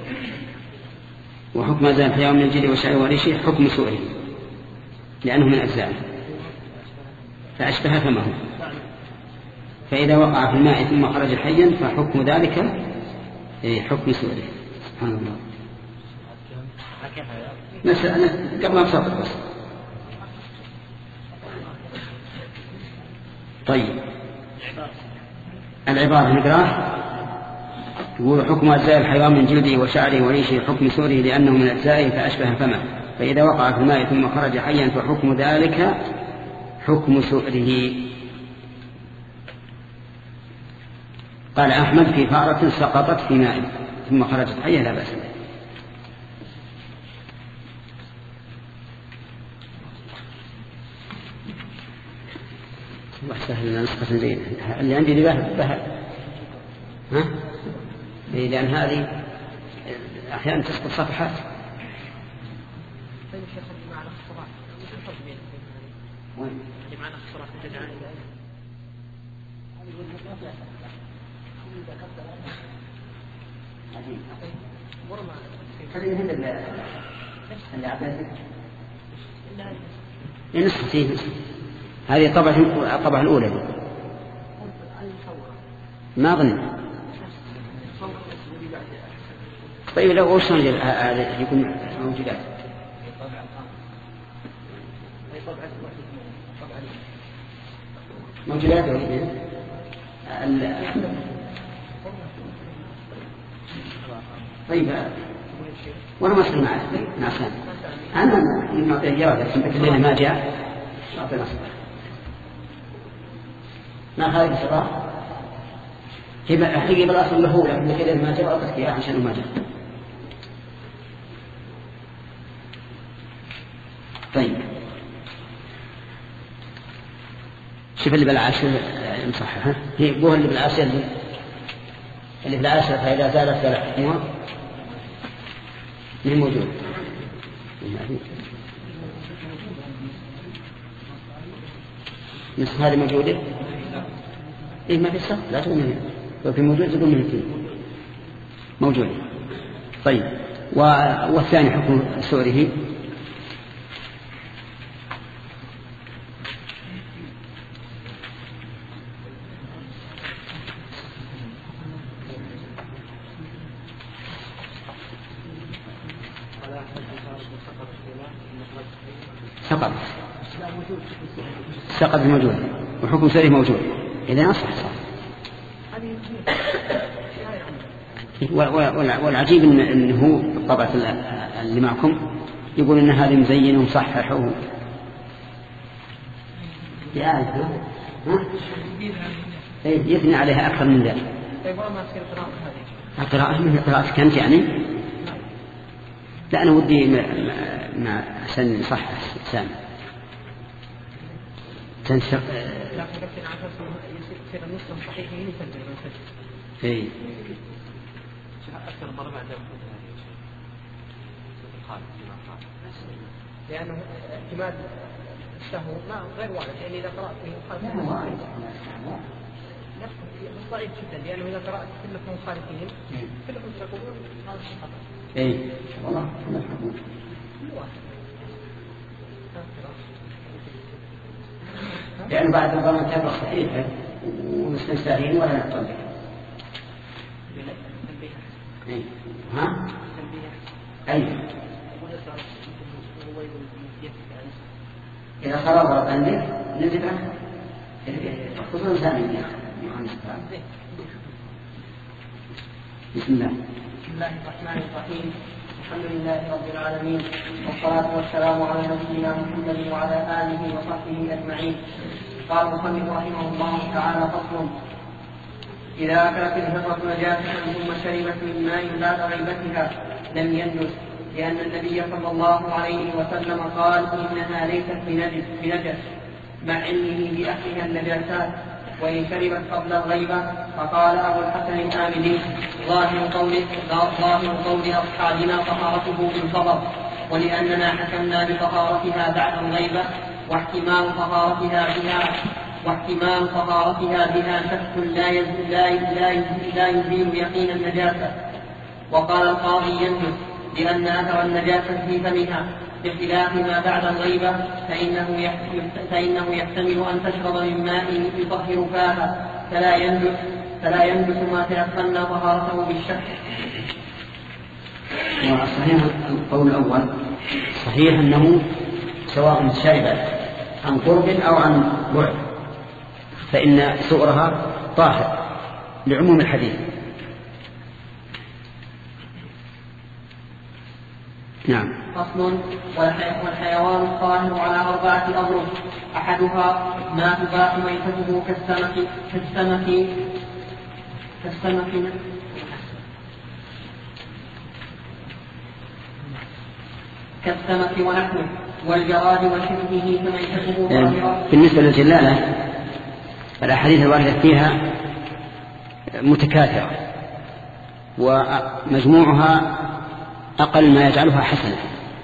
وحكم أزال حيوان من الجلد والشعر والريش حكم سؤره لأنه من أجزائه فأشبه فمه، فإذا وقع في الماء ثم خرج حيا فحكم ذلك إيه؟ حكم سؤره. سبحان الله. مسألة قبل أن تصدق بس. طيب العبارة نقرأ. يقول حكم أجزاء الحيوان من جلده وشعره وريشه حكم سؤره لأنه من أجزائه فأشبه فمه، فإذا وقع في الماء ثم خرج حيا فحكم ذلك حكم سؤره. قال أحمد في فأرة سقطت في ماء ثم خرجت حيا لا بأس به. سهل نسخة اللي عندي اللي بها ها؟ لأن هذه أحيانا تسقط صفحات. طيب الشيخ اللي معنا اختصارات ايش الفرق بين وين؟ اللي معنا اختصارات تدعى هذه هند اللي عباسك نسختي هذه طبعا الطبعة الأولى ما غني. طيب لو وصل يكون موجودات موجودات طيب وانا ما اسمع معه مع سامي انا ما اعطيه جواب لكن الليله ما جاء اعطي نصر ما هذه بصراحه هي حقيقه بالاصل له لكن كذا ما جاء اعطيك اياه عشان ما جاء. طيب شوف اللي بالعاشر مصححه هي بوها اللي بالعاشر اللي اللي بالعاشر فإذا زالت زال حكمها من موجود نسخ هذه موجودة إيه ما في الصف لا تقول منها لو في موجود تقول منها فيه موجودة. طيب والثاني حكم سؤره سقط سقط الموجود وحكم سؤره موجود إذا أصح والعجيب أنه الطبعة اللي معكم يقول أن هذه مزين ومصحح يا يثني عليها أكثر من ذلك. القراءة من قراءة كانت يعني لا أنا ودي مع عشان صح سامي تنسق يصير النص صحيح يسجل اي أكثر مرة بعد لأنه اعتماد السهو ما غير واضح يعني إذا قرأت فيه مخالفين ضعيف جدا لأنه إذا قرأت كلكم مخالفين كلكم تقولون هذا خطأ. اي والله لأن بعد الضمان تبقى صحيحة ومستنسارين ولا نقطع بها. ها؟ أي إذا صار ضرب عندك نزل أكثر خصوصا ثاني بسم الله. بسم الله الرحمن الرحيم. الحمد لله رب العالمين والصلاة والسلام على نبينا محمد وعلى آله وصحبه أجمعين. قال المصنف رحمه الله تعالى فصل: إذا أكلت الهرة نجاسة ثم شربت من ماء بعد غيبتها لم ينجس، لأن النبي صلى الله عليه وسلم قال: إنها ليست بنجس مع علمه بأهلها النجاسات، وإن شربت قبل الغيبة فقال أبو الحسن الآمدي ظاهر قول ظاهر قول أصحابنا طهارته بالخبر، ولأننا حكمنا بطهارتها بعد الغيبة، واحتمال طهارتها بها واحتمال طهارتها بها شك لا يزيل لا لا لا يزيل يقين النجاسة. وقال القاضي ينجس لأن أثر النجاسة في فمها، بخلاف ما بعد الغيبة فإنه فإنه يحتمل أن تشرب من ماء يطهر فاها فلا ينجس فلا ينجس ما تيقن طهارته بالشك. والصحيح القول الأول صحيح أنه سواء شرب عن قرب أو عن بعد فإن سؤرها طاهر لعموم الحديث. نعم. فصل. والحيوان الطاهر على أربعة أضرب، أحدها ما تباح ميتته كالسمك كالسمك كالسمك كالسمك ونحوه، والجراد وشبهه فميتته طاهرة. بالنسبة للجلالة الأحاديث الواردة فيها متكاثرة ومجموعها أقل ما يجعلها حسنة،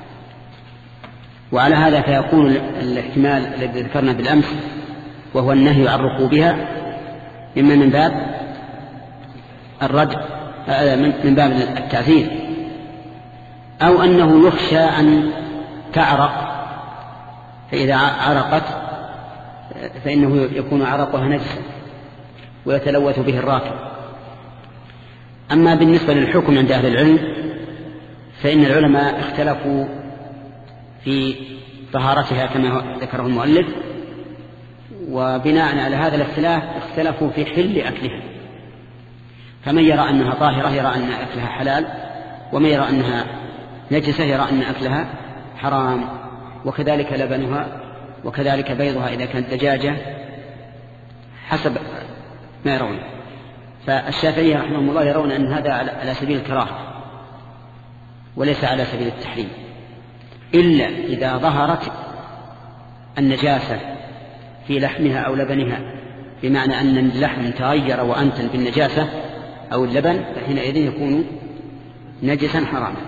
وعلى هذا فيكون الاحتمال الذي ذكرنا بالأمس وهو النهي عن ركوبها إما من باب الرد من باب التعزير، أو أنه يخشى أن تعرق، فإذا عرقت فإنه يكون عرقها نجسا ويتلوث به الراكب. أما بالنسبة للحكم عند أهل العلم فإن العلماء اختلفوا في طهارتها كما ذكره المؤلف، وبناء على هذا الاختلاف اختلفوا في حل أكلها، فمن يرى أنها طاهرة يرى أن أكلها حلال، ومن يرى أنها نجسة يرى أن أكلها حرام، وكذلك لبنها وكذلك بيضها إذا كانت دجاجة حسب ما يرون. فالشافعية رحمهم الله يرون أن هذا على سبيل الكراهة وليس على سبيل التحريم، إلا إذا ظهرت النجاسة في لحمها أو لبنها، بمعنى أن اللحم تغير وأنتن بالنجاسة أو اللبن، فحينئذ يكون نجسا حراما.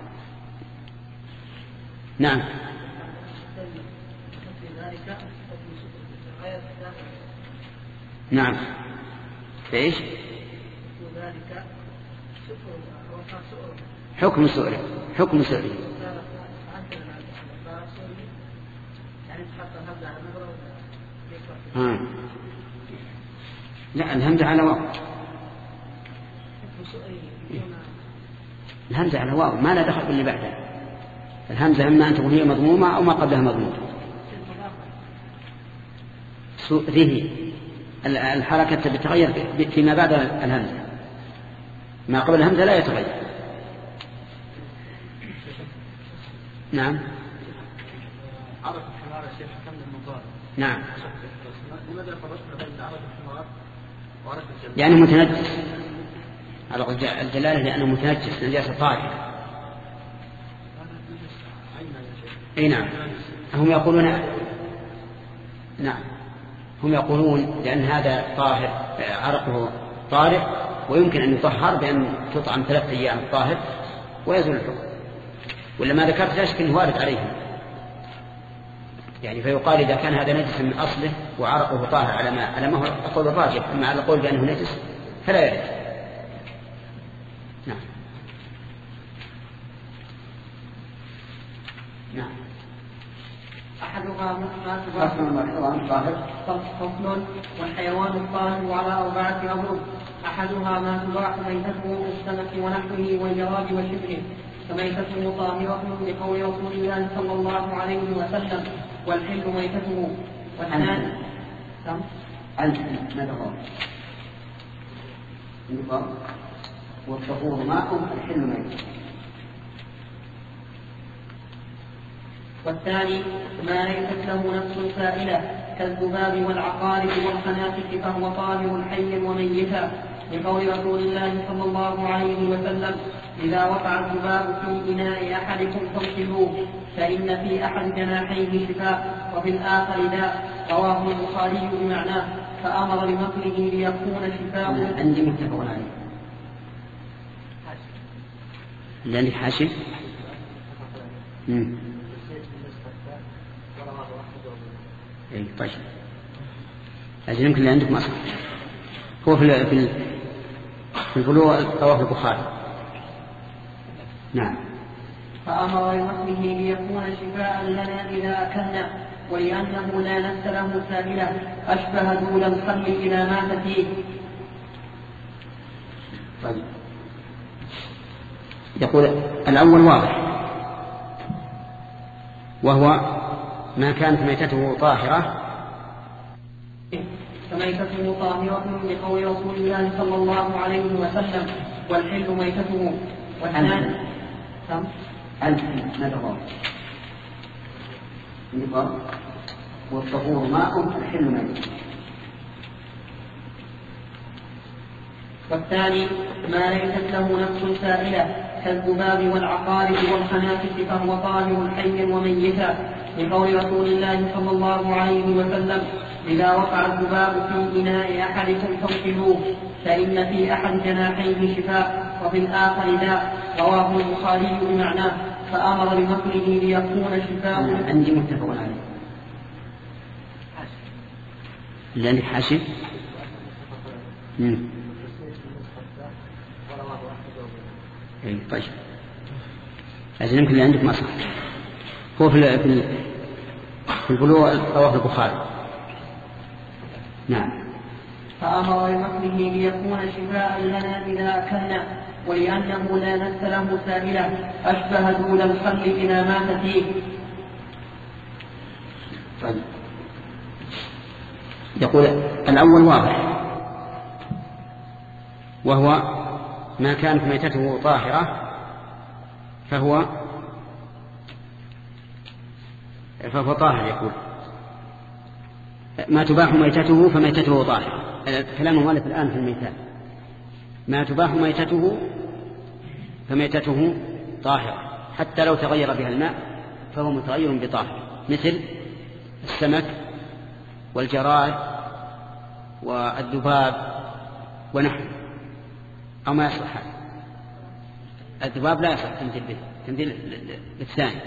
نعم. نعم. ايش؟ حكم سؤره حكم سؤره ها. لا، الهمزة على واو، الهمزة على واو ما لا دخل باللي بعدها. الهمزة إما أن تكون هي مضمومة أو ما قبلها مضمومة. ذهي الحركة تتغير فيما بعد الهمزة، ما قبل الهمزة لا يتغير. نعم. عرف الحمار يا شيخ حكم المضارع. نعم. لماذا فرقنا بين عرف الحمار وعرف الجلالة؟ يعني متنجس على الجلالة، لأنه متنجس نجاسة طاهرة. اي نعم. هم يقولون نعم هم يقولون لأن هذا طاهر عرقه طارئ ويمكن أن يطهر بأن تطعم ثلاثة أيام طاهر ويزول الحكم، ولا ما ذكرت لا شك أنه وارد عليهم، يعني فيقال إذا كان هذا نجس من أصله وعرقه طاهر على ما على ما هو القول الراجح، أما على القول بأنه نجس فلا يرد. نعم. نعم. أحدها ما تباح فصل. والحيوان الطاهر على أربعة أضرب، أحدها ما تباح ميتته كالسمك ونحوه والجراد وشبهه، فميتته طاهرة لقول رسول الله صلى الله عليه وسلم والحل ميتته. والثاني والطهور ماء الحل ميتته. والثاني ما ليست له نفس سائلة كالذباب والعقارب والخنافس فهو طاهر الحي وميتا، لقول رسول الله صلى الله عليه وسلم إذا وقع الذباب في إناء أحدكم فاغسلوه فإن في أحد جناحيه شفاء وفي الآخر داء. رواه البخاري بمعناه. فأمر بمثله ليكون شفاء. عندي متفق عليه. لأني حاشي. امم اي طيب. لكن يمكن اللي عندكم أصلا هو في في في البلوغ رواه البخاري. نعم. فأمر بمثله ليكون شفاء لنا إذا أكلنا، ولأنه لا نفس له سائلة أشبه دول الخل إذا مات فيه. طيب. يقول الأول واضح، وهو ما كانت ميتته طاهرة فميتته طاهرة لقول رسول الله صلى الله عليه وسلم والحل ميتته. والثاني ألف نذر نذر والطهور ماء الحل ميتته. والثاني ما ليست له نفس سائلة كالذباب والعقارب والخنافس فهو طاهر حيا وميتا، لقول رسول الله صلى الله عليه وسلم إذا وقع الذباب في إناء أحدكم فاغسلوه فإن في أحد جناحيه شفاء وفي الآخر داء. رواه البخاري بمعناه. فأمر بمثله ليكون شفاء. عندي متفق عليه. لأنك حاشي. امم اي طيب. لكن يمكن اللي عندكم أصلا هو في في في البلوغ رواه البخاري. نعم. فأمر بمثله ليكون شفاء لنا إذا أكلنا، ولأنه لا نفس له سائلة أشبه دول الخل إذا مات فيه. طيب. يقول الأول واضح، وهو ما كانت ميتته طاهرة فهو فهو طاهر. يقول ما تباح ميتته فميتته طاهرة. كلام المؤلف الآن في الميتات ما تباح ميتته فميتته طاهرة حتى لو تغير بها الماء فهو متغير بطاهر، مثل السمك والجراد والذباب ونحن أو ما يصلح هذا. الذباب لا يصلح تمثيل به تمثيل الثاني،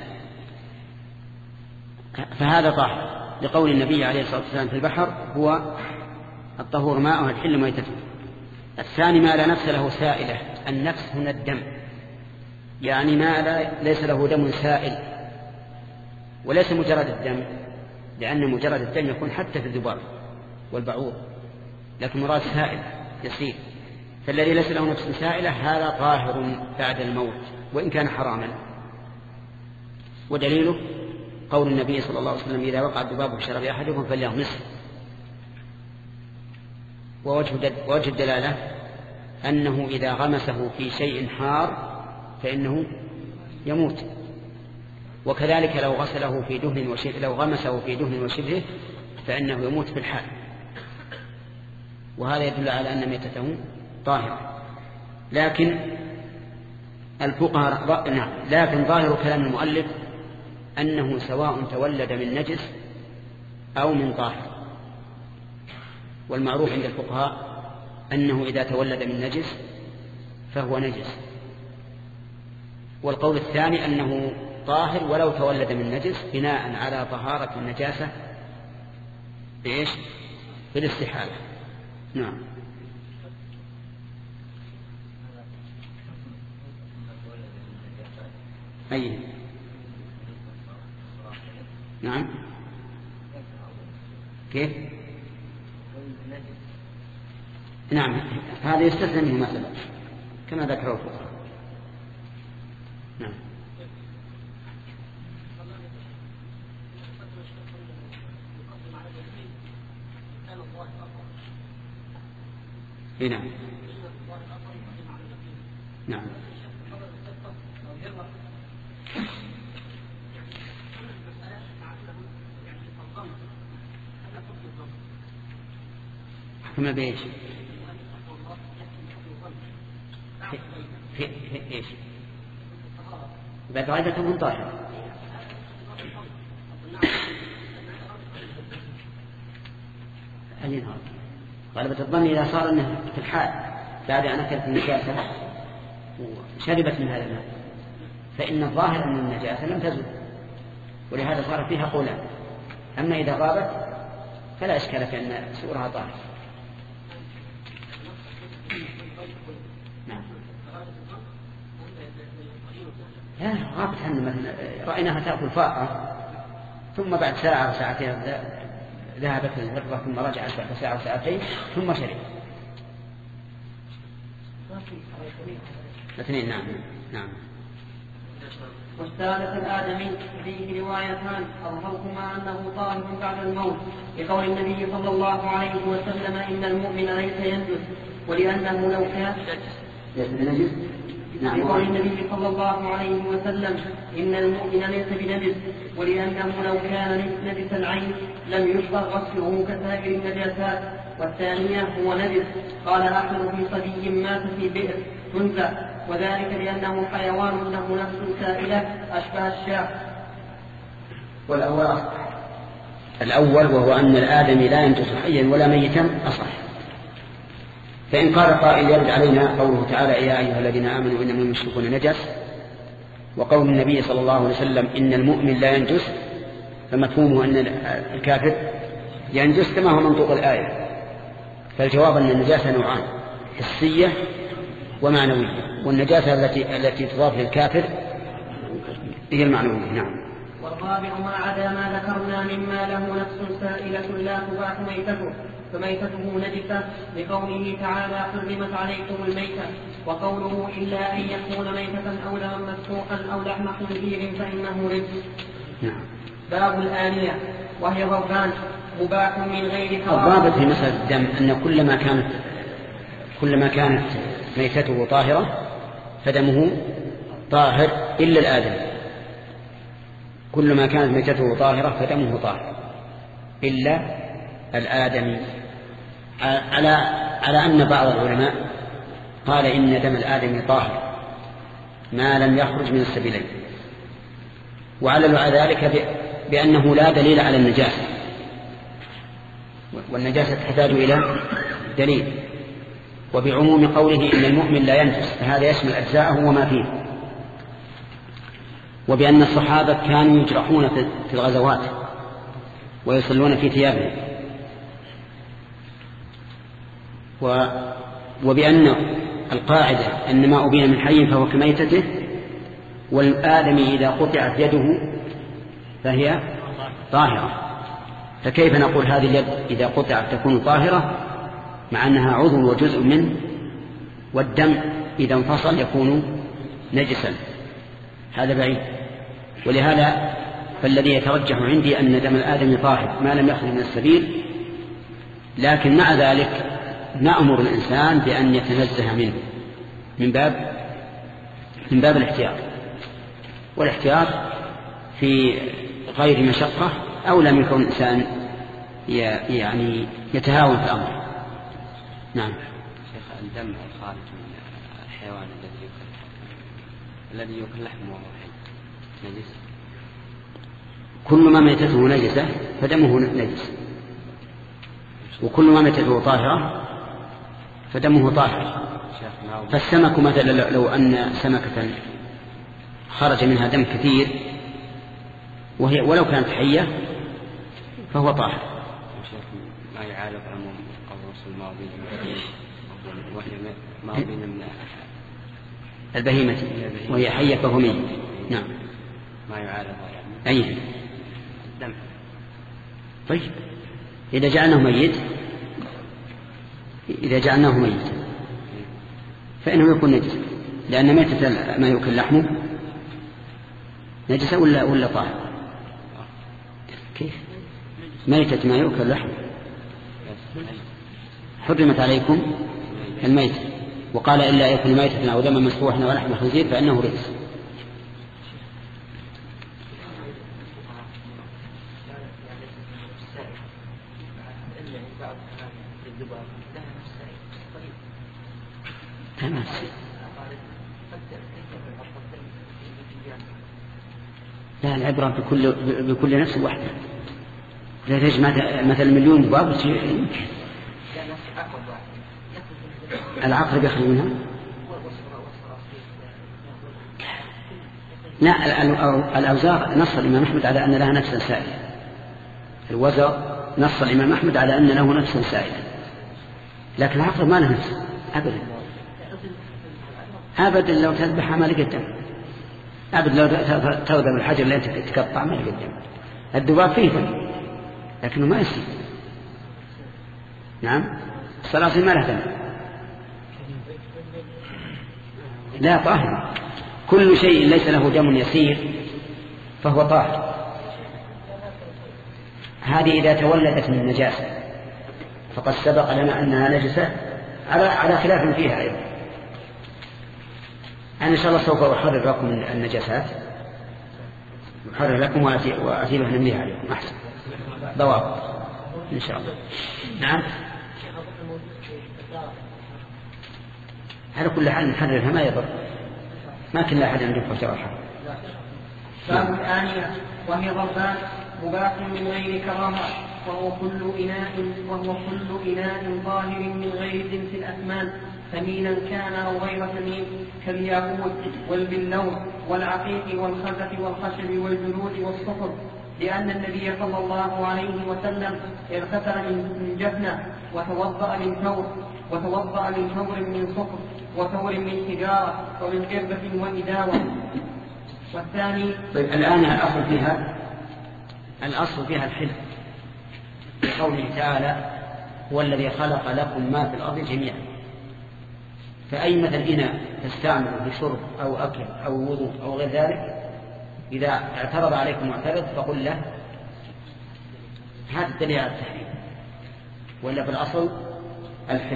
فهذا طاهر لقول النبي عليه الصلاة والسلام في البحر هو الطهور ماءه الحل ميتته. الثاني ما لا نفس له سائلة. النفس هنا الدم، يعني ما لا ليس له دم سائل، وليس مجرد الدم، لأن مجرد الدم يكون حتى في الذباب والبعوض، لكن مراد سائل يسير. فالذي ليس له نفس سائلة هذا طاهر بعد الموت وإن كان حراما. ودليله قول النبي صلى الله عليه وسلم إذا وقع الذباب في شراب أحدكم فليغمسه. ووجه الدلالة أنه إذا غمسه في شيء حار فإنه يموت، وكذلك لو غسله في دهن وشبه لو غمسه في دهن وشبهه فإنه يموت في الحال. وهذا يدل على أن ميتته طاهرة. لكن الفقهاء نعم لكن ظاهر كلام المؤلف أنه سواء تولد من نجس أو من طاهر، والمعروف عند الفقهاء أنه إذا تولد من نجس فهو نجس، والقول الثاني أنه طاهر ولو تولد من نجس بناء على طهارة النجاسة بإيش؟ بالاستحالة. نعم. أي نعم. كيف؟ نعم هذا يستثنى منه مثلا كما ذكره الفقهاء. نعم. نعم. نعم. حكم بإيش؟ في في إيش؟ بعد غيبة من طاهر. أين هذا؟ غلبة الظن إذا صار أنه في الحال بعد أن أكلت النجاسة وشربت من هذا الماء، فإن الظاهر أن النجاسة لم تزل، ولهذا صار فيها قولان. أما إذا غابت فلا إشكال في أن سؤرها طاهر. نعم. لا غابت عنه، مثلا رأيناها تأكل فاءة ثم بعد ساعة وساعتين ذهبت الهرة ثم رجعت بعد ساعة وساعتين ثم شرب. اثنين. نعم نعم. والثالث الآدمي فيه روايتان أظهرهما أنه طاهر بعد الموت، لقول النبي صلى الله عليه وسلم إن المؤمن ليس ينجس، ولأنه لو كان ينجس. نعم. لقول النبي صلى الله عليه وسلم إن المؤمن ليس بنجس، ولأنه لو كان نجس العين لم يشرع غسله كسائر النجاسات. والثانية هو نجس قال أحد في صبي مات في بئر تنزع، وذلك لأنه حيوان له نفس سائلة أشبه الشاة. والأول الأول وهو أن الآدمي لا ينجس حيا ولا ميتا أصح. فإن قال قائل يرد علينا قوله تعالى يا أيها الذين آمنوا إنما المشركون نجس، وقول النبي صلى الله عليه وسلم إن المؤمن لا ينجس، فمفهومه أن الكافر ينجس كما هو منطوق الآية. فالجواب أن النجاسة نوعان، حسية ومعنوية، والنجاسة التي التي تضاف للكافر هي المعنوية. نعم. والرابع ما عدا ما ذكرنا مما له نفس سائلة لا تباح ميتته فميتته نجسة، لقوله تعالى حرمت عليكم الميتة، وقوله إلا أن يكون ميتة أو دما مسفوحا أو لحم خنزير فإنه رجس. نعم. باب الآنية وهي ضربان مباح من غير حرام. الضابط في مسألة الدم أن كلما كانت كلما كانت ميتته طاهرة فدمه طاهر إلا الآدم. كلما كانت ميتته طاهرة فدمه طاهر إلا الآدمي، على على أن بعض العلماء قال إن دم الآدمي طاهر ما لم يخرج من السبيلين، وعلل على ذلك بأنه لا دليل على النجاسة، والنجاسة تحتاج إلى دليل، وبعموم قوله إن المؤمن لا ينجس فهذا يشمل أجزاءه وما فيه، وبأن الصحابة كانوا يجرحون في الغزوات ويصلون في ثيابهم، وبأن القاعدة أن ما أبين من حي فهو كميتته، والآدمي إذا قطعت يده فهي طاهرة. فكيف نقول هذه اليد إذا قطعت تكون طاهرة مع أنها عضو وجزء منه، والدم إذا انفصل يكون نجسا؟ هذا بعيد. ولهذا فالذي يترجح عندي أن دم الآدمي طاهر ما لم يخرج من السبيل، لكن مع ذلك نأمر الإنسان بأن يتنزه منه من باب من باب الاحتياط، والاحتياط في غير مشقة أو لم يكن الإنسان يعني يتهاون في الأمر. نعم. شيخ الدم الخارج من الحيوان الذي يؤكل الذي يؤكل لحمه وهو حي نجس؟ كل ما ميتته نجسة فدمه نجس، وكل ما ميتته طاهرة فدمه طاهر. فالسمك مثلا لو أن سمكة خرج منها دم كثير وهي ولو كانت حية فهو طاهر. ما يعالج عموم الرسول ما بين وهي ما بين من البهيمة وهي حية فهو ميت. نعم. ما يعالج أي دم. طيب إذا جعلناه ميت إذا جعلناه ميت فإنه يكون نجس، لأن ميتة ما يؤكل لحمه نجسة ولا ولا طاهر؟ كيف ميتة ما يؤكل لحمه؟ حرمت عليكم الميتة، وقال إلا يأكل ميتة أو دما مسفوحا ولحم خنزير فإنه رجس. لا، العبرة بكل بكل نفس واحدة. لا تجمع مثل مليون ذباب يمكن. العقرب يخرج منها؟ لا، الأوزار نص الإمام أحمد على أن لها نفسا سائلة. الوزر نص الإمام أحمد على أن له نفسا سائلة، لكن العقرب ما له نفس أبدا أبدا. لو تذبحها ما لقى الدم أبدا، لو تغدم الحجر اللي تقطع ما لقى الدم. الذباب فيه دم لكنه ما يصير. نعم، الصلاصل ما لها دم. لا، طاهر. كل شيء ليس له دم يسير فهو طاهر. هذه إذا تولدت من النجاسة فقد سبق لنا أنها نجسة على على خلاف فيها أيضا. أنا إن شاء الله سوف أحرر لكم النجاسات، أحرر لكم وأتي به نمليها عليكم أحسن ضوابط إن شاء الله. نعم، على كل حال نحررها ما يضر، ما كل أحد عنده فترة. باب الآنية وهي ضربان مباح من غير كراهة، وهو كل إناء وهو كل إناء ظاهر من غير جنس الأثمان، ثمينا كان أو غير ثمين، كالياقوت والبلور والعقيق والخزف والخشب والجلود والصفر، لأن النبي صلى الله عليه وسلم اغتسل من جفنة وتوضأ من ثور وتوضأ من ثور من صفر وثور من حجارة ومن قربة وإداوة. والثاني طيب الآن الأصل فيها الأصل فيها الحل، بقوله تعالى هو الذي خلق لكم ما في الأرض جميعا. فأي مثل إناء تستعمل بشرب أو أكل أو وضوء أو غير ذلك إذا اعترض عليكم معترض فقل له هذا الدليل على التحريم، ولا في الأصل الحل.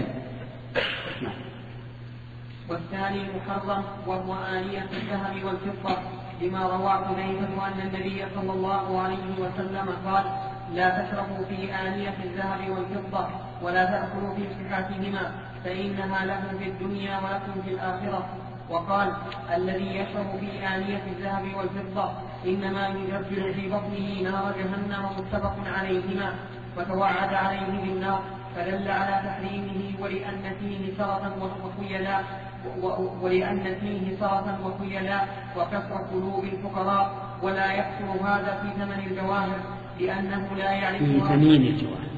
والثاني محرم وهو آنية الذهب والفضة، لما روى حذيفة أن النبي صلى الله عليه وسلم قال لا تشربوا في آنية الذهب والفضة ولا تأكلوا في صحاتهما فإنها لكم في الدنيا ولكم في الآخرة. وقال الذي يشرب في آنية الذهب والفضة إنما يجرجر في بطنه نار جهنم، متفق عليهما، وتوعد عليه بالنار، فدل على تحريمه ولأن فيه سرة وخيلاء ولأن فيه سرة وخيلاء وكسر قلوب الفقراء، ولا يحصل هذا في ثمن الجواهر لأنه لا يعرف في ثمين الجواهر.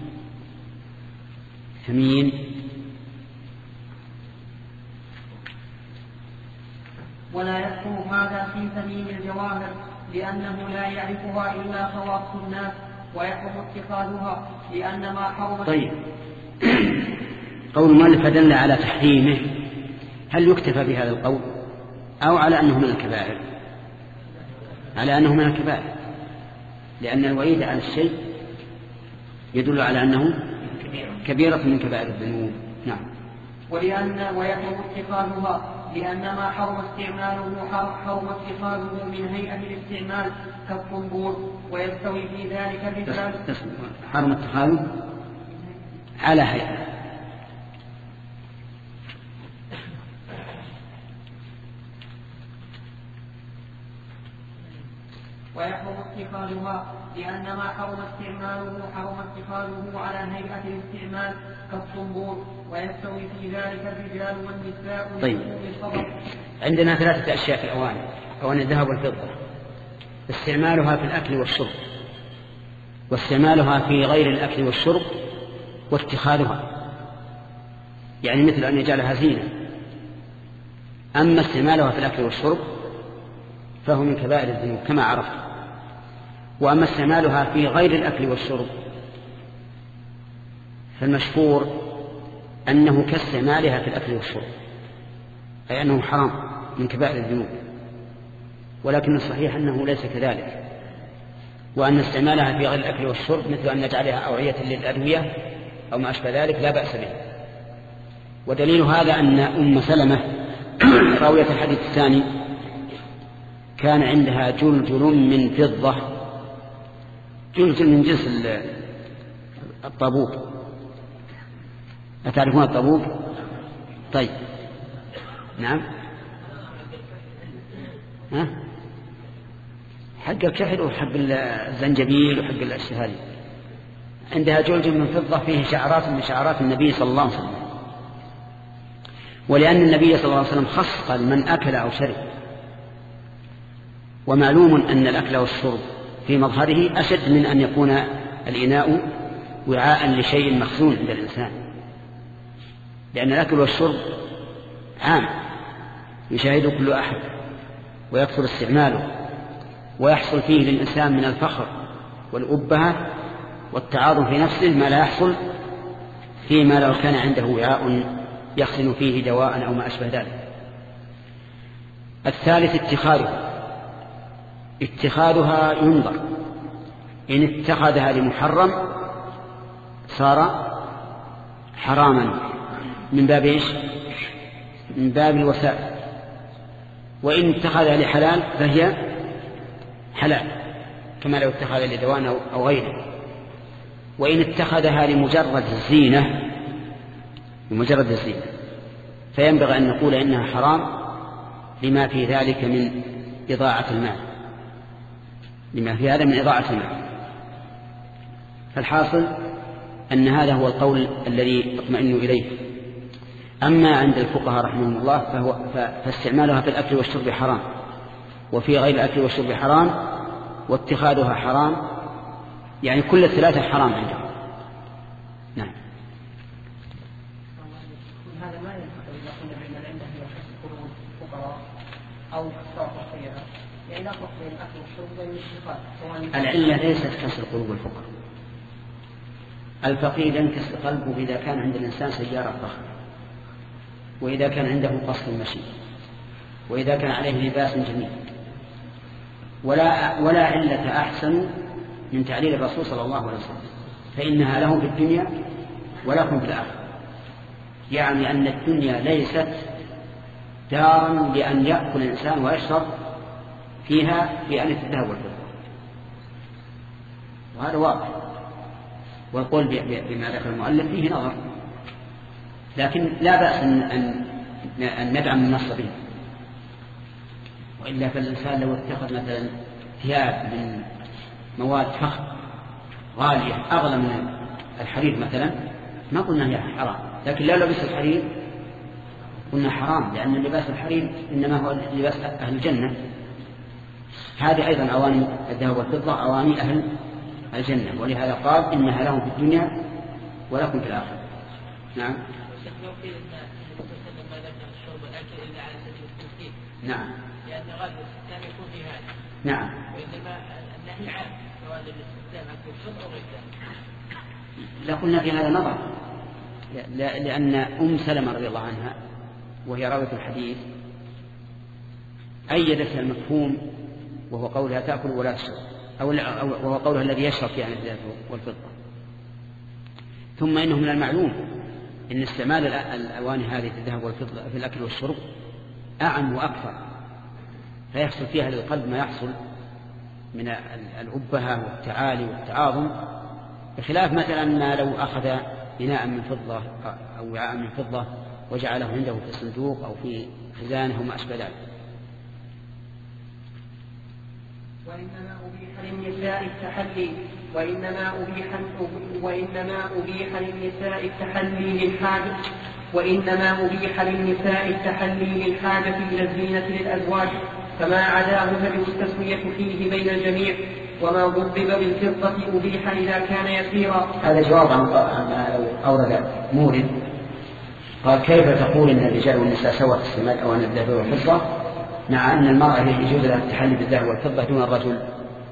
ثمين ولا يحصل هذا في ثمين الجواهر لأنه لا يعرفها إلا خواص الناس، ويحرم اتخاذها لأن ما حرم. طيب قول المؤلف فدل على تحريمه، هل يكتفى بهذا القول أو على أنه من الكبائر؟ على أنه من الكبائر، لأن الوعيد على الشيء يدل على أنه كبيرة من كبائر الذنوب. نعم. ولأن ويحرم اتخاذها لأن ما حرم استعماله حرم اتخاذه من هيئة الاستعمال كالطنبور، ويستوي في ذلك الرجال. حرم اتخاذه على هيئة. ويحرم اتخاذها لأن ما حرم استعماله حرم اتخاذه على هيئة الاستعمال كالطنبور، ويستوي في ذلك الرجال والنساء. طيب عندنا ثلاثة أشياء في الأواني، أواني الذهب والفضة، استعمالها في الأكل والشرب، واستعمالها في غير الأكل والشرب، واتخاذها يعني مثل أن يجعلها زينة. أما استعمالها في الأكل والشرب فهو من كبائر الذنوب كما عرفت، وأما استعمالها في غير الأكل والشرب فالمشهور أنه كاستعمالها في الأكل والشرب، أي أنه حرام من كبائر الذنوب، ولكن الصحيح أنه ليس كذلك، وأن استعمالها في غير الأكل والشرب مثل أن نجعلها أوعية للأدوية أو ما أشبه ذلك لا بأس به. ودليل هذا أن أم سلمة راوية الحديث الثاني كان عندها جلجل من فضة، جلجل من جنس الطابوق، أتعرفون الطابوق؟ طيب نعم، ها حق الكحل وحق الزنجبيل وحق الأشياء هذه. عندها جلجل من فضة فيه شعرات من شعرات النبي صلى الله عليه وسلم. ولأن النبي صلى الله عليه وسلم خص من أكل أو شرب، ومعلوم أن الأكل والشرب في مظهره أشد من أن يكون الإناء وعاء لشيء مخزون عند الإنسان، لأن الأكل والشرب عام يشاهده كل أحد ويكثر استعماله، ويحصل فيه للإنسان من الفخر والأبهة والتعاظم في نفسه ما لا يحصل فيما لو كان عنده وعاء يخزن فيه دواء أو ما أشبه ذلك. الثالث اتخاذها اتخاذها ينظر، إن اتخذها لمحرم صار حراما من باب إيش؟ من باب الوسائل، وإن اتخذها لحلال فهي حلال كما لو اتخذ لدواء أو غيره. وإن اتخذها لمجرد الزينة لمجرد الزينة فينبغي أن نقول إنها حرام لما في ذلك من إضاعة المال لما في هذا من إضاعة المال. فالحاصل أن هذا هو القول الذي اطمئن إليه. أما عند الفقهاء رحمهم الله فهو فاستعمالها في الأكل والشرب حرام، وفي غير الأكل والشرب حرام، واتخاذها حرام، يعني كل الثلاثة حرام عندهم. نعم. هذا ما ينفع إذا كنا بين العلة هي حسب قلوب الفقراء أو الصرف الخيرة، يعني لا فرق بين الأكل والشرب وبين الاتخاذ. العلة ليست كسر قلوب الفقراء. الفقير ينكسر قلبه إذا كان عند الإنسان سيارة فخمة، وإذا كان عنده قصر المشي، وإذا كان عليه لباس جميل. ولا ولا علة أحسن من تعليل الرسول صلى الله عليه وسلم، فإنها لهم في الدنيا ولكم في الآخرة. يعني أن الدنيا ليست دارا لأن يأكل الإنسان ويشرب فيها بأنة الذهب والفضة، وهذا واضح. والقول بما ذكر المؤلف فيه نظر، لكن لا بأس أن ندعم النص به. وإلا فالإنسان لو اتخذ مثلا ثياب من مواد فخم غالية أغلى من الحرير مثلا ما قلنا هي حرام، لكن لا لبس الحرير قلنا حرام، لأن لباس الحرير إنما هو لباس أهل الجنة. هذه أيضا أواني الذهب والفضة أواني أهل الجنة، ولهذا قال إنها لهم في الدنيا ولكم في الآخرة. نعم. نعم. لأن غالب الاستخدام يكون في هذا. نعم. وإنما النهي عام سواء للاستخدام أكل الشرب أو غير ذلك. لا قلنا في هذا نظر، لأن أم سلمة رضي الله عنها وهي راوية الحديث أيدت المفهوم وهو قولها تأكل ولا تشرب، أو وهو قولها الذي يشرب في الذهب والفضة. ثم إنه من المعلوم أن استعمال الأواني هذه في الذهب والفضة في الأكل والشرب أعم وأكثر، فيحصل فيها للقلب ما يحصل من الأبهة والتعالي والتعاظم، بخلاف مثلا ما لو أخذ إناء من فضة أو وعاء من فضة وجعله عنده في صندوق أو في خزانة وما أشبه ذلك. وإنما أبيح للنساء التحلي وإنما أبيح وإنما أبيح للنساء التحلي للحاجة وإنما أبيح للنساء التحلي للحاجة إلى الزينة للأزواج، فما عداه فله التسوية فيه بين الجميع، وما ضرب بالفضة أبيح إذا كان يسيرا. هذا جواب عن ما لو أورد مورد قال كيف تقول إن الرجال والنساء سوى في استعمال أواني الذهب والفضة مع أن المرأة يجوز لها التحلي بالذهب والفضة دون الرجل؟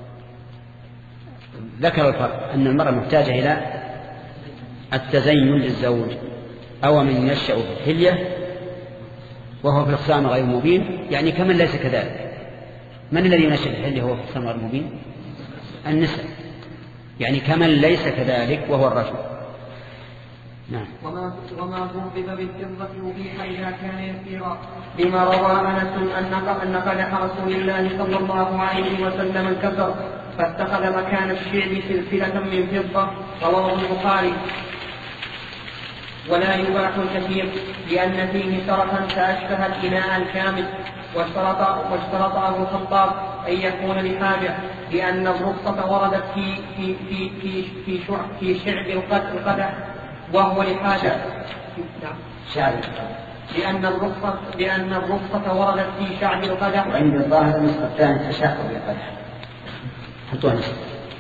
ذكر الفرق أن المرأة محتاجة إلى التزين للزوج، أو من ينشأ في الحلية وهو في الخصام غير مبين، يعني كمن ليس كذلك. من الذي ينشأ في الحلية وهو في الخصام غير مبين؟ النساء، يعني كمن ليس كذلك وهو الرجل. نعم. وما وما ضرب بالفضة أبيح إذا كان يسيرا، لما روى أنس أن قدح رسول الله صلى الله عليه وسلم انكسر فاتخذ مكان الشعب سلسلة من فضة، رواه البخاري. ولا يباح الكثير لأن فيه سرفا فأشبه الإناء الكامل، واشترط واشترط أبو الخطاب أن يكون لحاجة، لأن الرخصة وردت في في في في في شعب في شعب القدح وهو لحاجة. شعب لأن الرخصة لأن الرخصة وردت في شعب القدح. وعند الظاهر النسخة الثانية تشاء بالقدح. حطوها نسخة.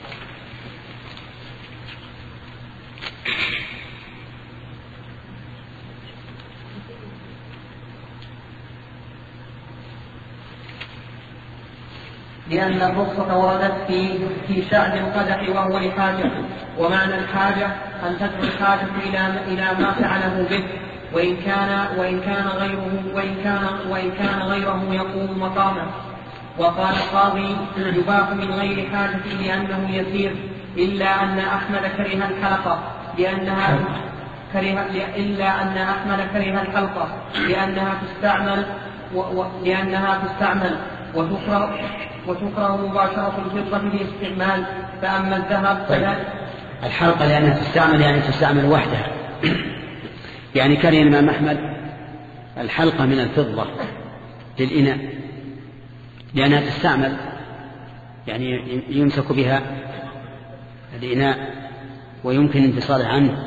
لأن الرخصة وردت في في شأن القدح وهو لحاجة، ومعنى الحاجة أن تدعو الحاجة إلى إلى ما فعله به، وإن كان وإن كان غيره وإن كان وإن كان غيره يقوم مقامه. وقال القاضي: يباح من غير حاجة لأنه يسير، إلا أن أحمد كره الحلقة لأنها كره إلا أن أحمد كره الحلقة لأنها تستعمل و... لأنها تستعمل وتكره وتكره مباشرة الفضة بالاستعمال. فأما الذهب فلا. الحلقة لأنها تستعمل يعني تستعمل وحدها. يعني كره الإمام أحمد الحلقة من الفضة للإناء لأنها تستعمل، يعني يمسك بها الإناء ويمكن انفصاله عنه.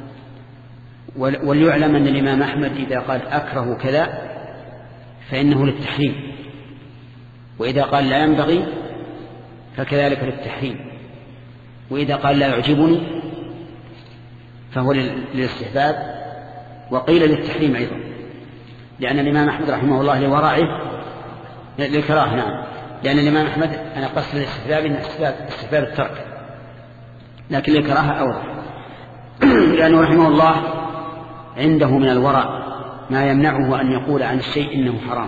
وليعلم أن الإمام أحمد إذا قال أكره كذا فإنه للتحريم، وإذا قال لا ينبغي فكذلك للتحريم، وإذا قال لا يعجبني فهو للاستحباب، وقيل للتحريم أيضا، لأن الإمام أحمد رحمه الله لورعه للكراهة. نعم، لأن الإمام أحمد أنا قصد الاستحباب إن استحباب الترك، لكن للكراهة أوضح، لأنه رحمه الله عنده من الورع ما يمنعه أن يقول عن الشيء إنه حرام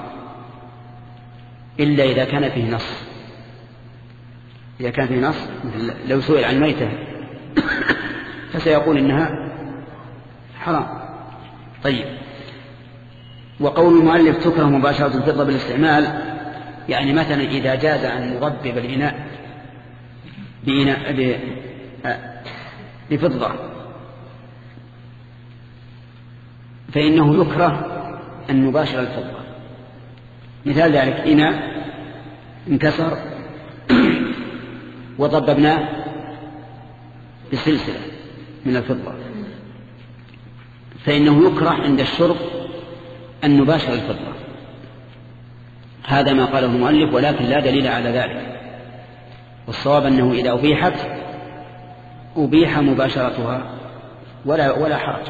إلا إذا كان فيه نص. إذا كان فيه نص لو سئل عن ميتة فسيقول إنها حرام. طيب، وقول المؤلف تكره مباشرة الفضة بالاستعمال، يعني مثلا إذا جاز أن نضبب الإناء بإناء بفضة فإنه يكره أن نباشر الفضة. مثال ذلك إناء انكسر وضببناه بسلسلة من الفضة فإنه يكره عند الشرب أن نباشر الفضة. هذا ما قاله المؤلف، ولكن لا دليل على ذلك، والصواب أنه إذا أبيحت أبيح مباشرتها ولا ولا حرج.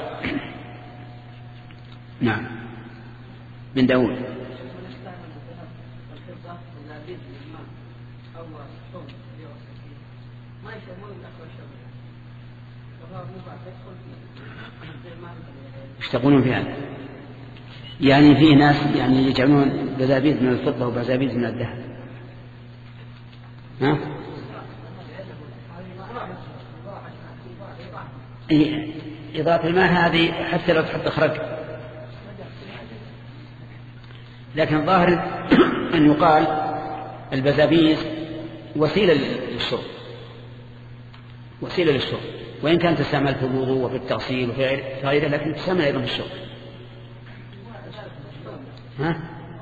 نعم. من داود. ايش تقولون في هذا؟ يعني في ناس يعني يجعلون بزابيز من الفضة وبزابيز من الذهب. ها؟ إيه، إضافة الماء هذه حتى لو تحط خرق، لكن ظاهر أن يقال البزابيز وسيلة للشرب، وسيلة للشرب، وإن كانت تستعمل في الوضوء وفي التغسيل وفي غيره، لكن تستعمل أيضا في الشرب. ها؟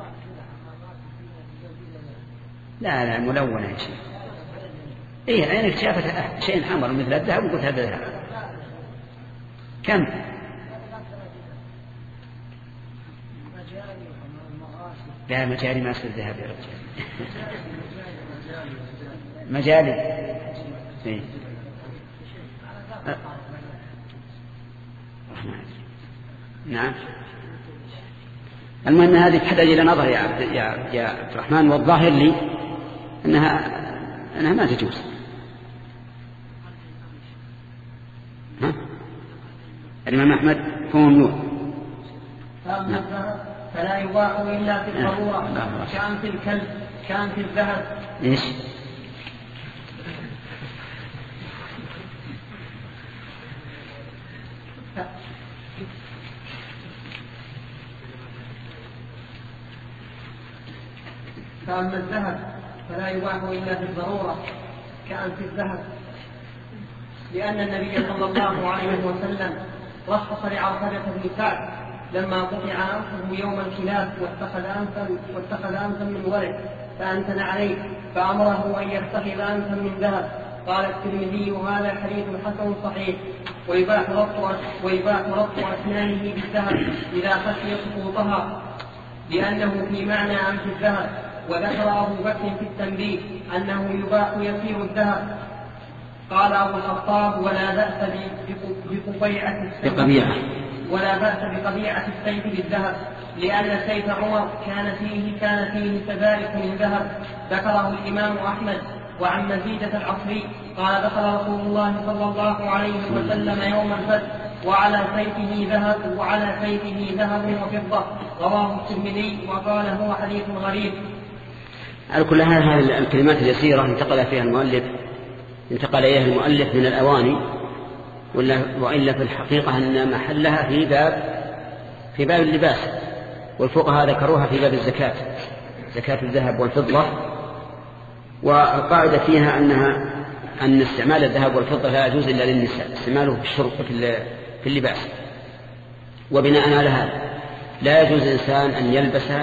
لا لا ملونة يا شيخ. إيه، عينك شافت شيء حمر مثل الذهب وقلت هذا ذهب. كم؟ لا مجاري ما أصير ذهب يا رجال. مجالي. إيه. أه. نعم. المهم هذه تحتاج إلى نظر يا عبد يا يا عبد الرحمن، والظاهر لي أنها أنها ما تجوز. ها؟ الإمام أحمد هو ممنوع. فلا يباح إلا في الضرورة، كان في الكلب، كان في الذهب. إيش؟ فأما الذهب فلا يباح إلا في الضرورة كأن في الذهب، لأن النبي صلى الله عليه وسلم رخص لعرفجة بن سعد لما قطع أنفه يوم الخلاف واتخذ أنفا واتخذ أنفا من ورق فأنتن عليه، فأمره أن يتخذ أنفا من ذهب. قال الترمذي هذا حديث حسن صحيح. ويباح ربط ويباح ربط أسنانه بالذهب إذا خشي سقوطها لأنه في معنى أنف الذهب. وذكر أبو بكر في التنبيه أنه يباح يسير الذهب. قال أبو الخطاب ولا بأس بقبيعة السيف ولا بأس بقبيعة السيف بالذهب لأن سيف عمر كان فيه كان فيه كذلك من ذهب. ذكره الإمام أحمد. وعن مزيدة العصري قال دخل رسول الله صلى الله عليه وسلم يوم الفتح وعلى سيفه ذهب وعلى سيفه ذهب وفضة. رواه الترمذي وقال هو حديث غريب. على كل حال هذه الكلمات اليسيرة انتقل فيها المؤلف انتقل إليها المؤلف من الأواني وإلا في الحقيقة أن محلها في باب في باب اللباس، والفقهاء ذكروها في باب الزكاة، زكاة الذهب والفضة. والقاعدة فيها أنها أن استعمال الذهب والفضة لا يجوز إلا للنساء استعماله في الشرب في اللباس. وبناء على هذا لا يجوز الإنسان أن يلبس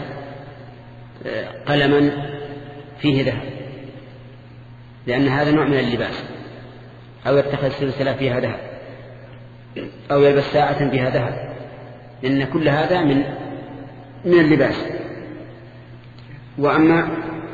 قلما فيه ذهب لأن هذا نوع من اللباس، أو يتخذ سلسلة فيها ذهب، أو يلبس ساعة فيها ذهب، لأن كل هذا من من اللباس. وأما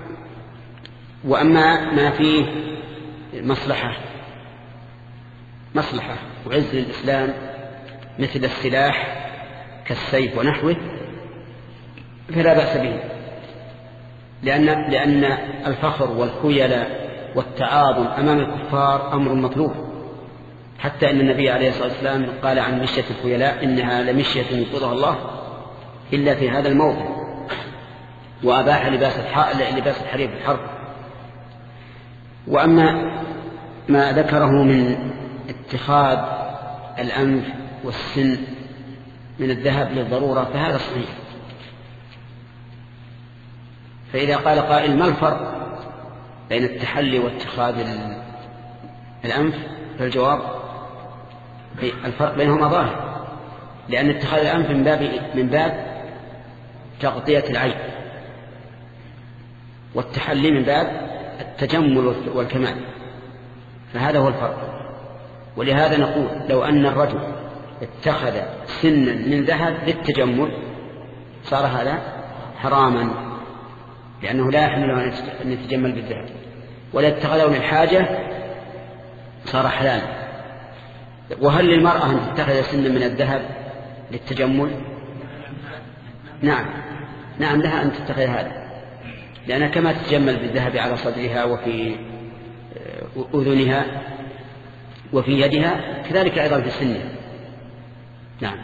وأما ما فيه مصلحة مصلحة وعز للإسلام مثل السلاح كالسيف ونحوه فلا بأس به، لأن لأن الفخر والخيلاء والتعاظم أمام الكفار أمر مطلوب، حتى أن النبي عليه الصلاة والسلام قال عن مشية الخيلاء إنها لمشية ينقضها الله إلا في هذا الموضع، وأباح لباس لباس الحرير في الحرب. وأما ما ذكره من اتخاذ الأنف والسن من الذهب للضرورة فهذا صحيح. فإذا قال قائل ما الفرق بين التحلي واتخاذ الأنف فالجواب الفرق بينهما ظاهر، لأن اتخاذ الأنف من باب من باب تغطية العين، والتحلي من باب التجمل والكمال، فهذا هو الفرق. ولهذا نقول لو أن الرجل اتخذ سنا من ذهب للتجمل صار هذا حراما، لأنه لا يحمل أن يتجمل بالذهب، ولا اتخذه للحاجة صار حلالا. وهل للمرأة أن تتخذ سنا من الذهب للتجمل؟ نعم نعم لها أن تتخذ هذا، لأنها كما تتجمل بالذهب على صدرها وفي أذنها وفي يدها كذلك أيضا في سنها. نعم.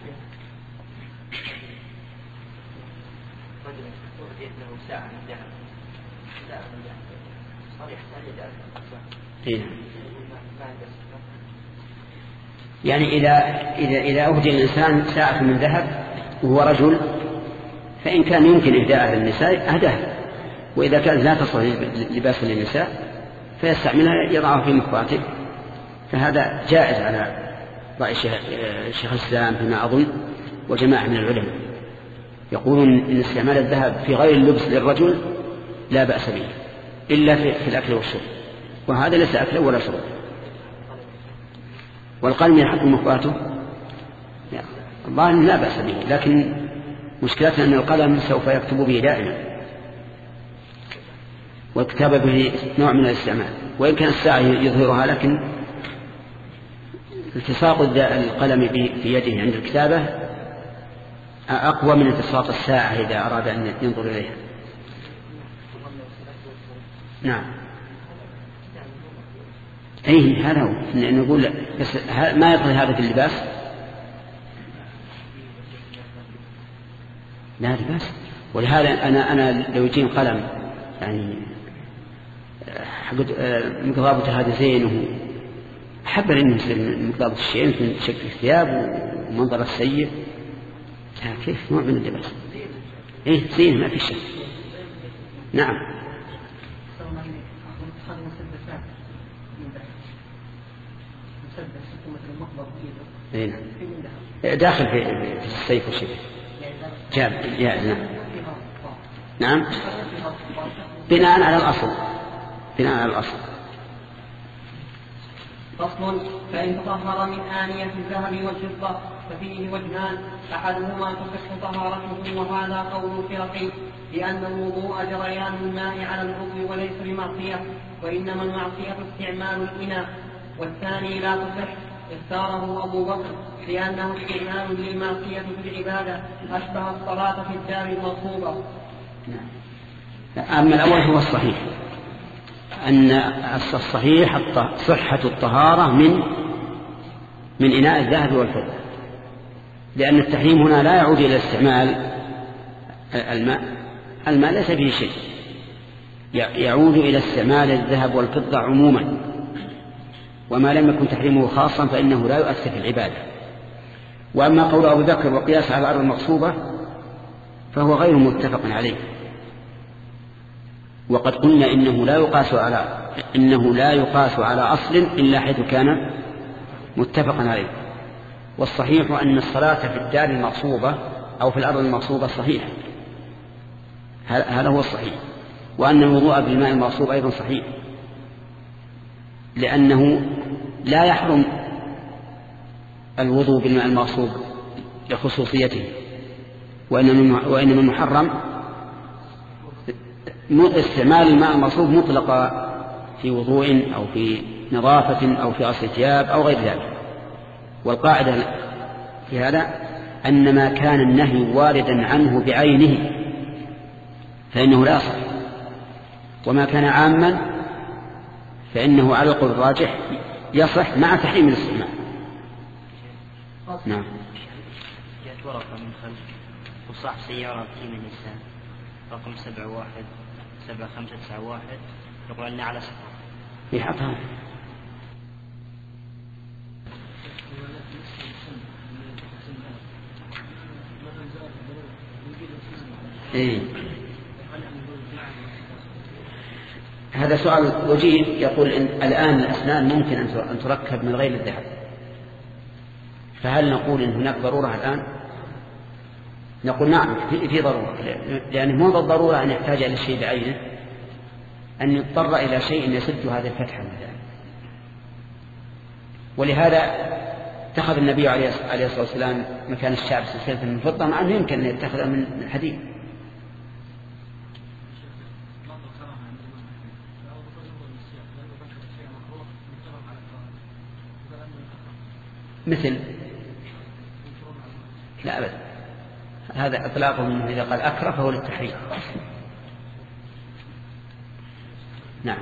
يعني إذا إذا إذا أهدي الإنسان ساعة من ذهب وهو رجل فإن كان يمكن إهداءها للنساء أهداها، وإذا كان لا تصلح لباس للنساء فيستعملها يضعها في مخاطب، فهذا جائز على رأي شيخ الإسلام فيما أظن وجماعة من العلماء يقولون إن استعمال الذهب في غير اللبس للرجل لا بأس به إلا في الأكل والشرب، وهذا ليس أكل ولا شرب. والقلم يحط مخاطه الظاهر لا بأس به، لكن مشكلتنا أن القلم سوف يكتب به دائما، والكتابة به نوع من الاستعمال، وإن كان الساعة يظهرها لكن التصاق القلم في يده عند الكتابة أقوى من التصاق الساعة إذا أراد أن ينظر إليها. نعم أيه هذا هو نقول بس ما يدخل هذا في اللباس، لا لباس. ولهذا أنا أنا لو يجين قلم يعني مقضابته هذا زين أحب أن يصير مقضابة الشيء من شكل الثياب ومنظر السيء، كيف نوع من اللباس إيه زين ما في شيء. نعم داخل في السيف والشيء جاب جائز. نعم نعم بناء على الأصل بناء على الأصل. فصل. فإن تطهر من آنية الذهب والفضة ففيه وجهان، أحدهما تصح طهارته وهذا قول الفرقي لأن الوضوء جريان الماء على العضو وليس بمعصية، وإنما المعصية استعمال الإناء. والثاني لا تصح، اختاره أبو بكر لأنه استعمال للمعصية في العبادة أشبه الصلاة في الدار المصوبة. أما الأول هو الصحيح، أن الصحيح صحة الطهارة من من إناء الذهب والفضة، لأن التحريم هنا لا يعود إلى استعمال الماء، الماء ليس فيه شيء، يعود إلى استعمال الذهب والفضة عموما، وما لم يكن تحريمه خاصا فإنه لا يؤثر في العبادة. وأما قول أبو بكر وقياس على الأرض المغصوبة فهو غير متفق عليه، وقد قلنا إنه لا يقاس على إنه لا يقاس على أصل إلا حيث كان متفقا عليه. والصحيح أن الصلاة في الدار المغصوبة أو في الأرض المغصوبة صحيح، هذا هو الصحيح. وأن الوضوء بالماء المغصوب أيضا صحيح، لأنه لا يحرم الوضوء بالماء المغصوب لخصوصيته، وإنما المحرم استعمال الماء المغصوب مطلقا في وضوء أو في نظافة أو في غسل ثياب أو غير ذلك. والقاعدة في هذا أن ما كان النهي واردا عنه بعينه فإنه لا يصح، وما كان عاما فإنه على القول الراجح يصح مع تحريم الاستعمال. نعم. جاءت ورقة من خلف وصاحب سيارة في من الإنسان رقم سبعة واحد سبعة خمسة تسعة واحد يقول أن على سفر يحطها. إيه. هذا سؤال وجيه. يقول إن الآن الأسنان ممكن أن تركب من غير الذهب، فهل نقول إن هناك ضرورة الآن؟ نقول نعم في ضرورة، لأنه مو بالضرورة أن يحتاج إلى الشيء بعينه، أن يضطر إلى شيء يسد هذه الفتحة مثلا. ولهذا اتخذ النبي عليه الصلاة والسلام مكان الشعب سلسلة من فضة، مع أنه يمكن أن يتخذها من الحديد. مثل لا أبدا، هذا إطلاقه منه إذا قال أكره فهو للتحريم. نعم.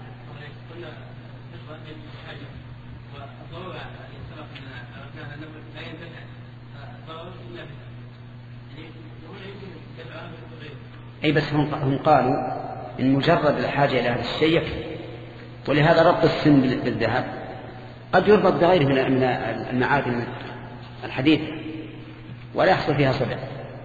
أي بس هم قالوا إن مجرد الحاجة إلى هذا الشيء يكفي، ولهذا ربط السن بالذهب قد يربط بغيره من المعادن الحديثة ولا يحصل فيها صدع.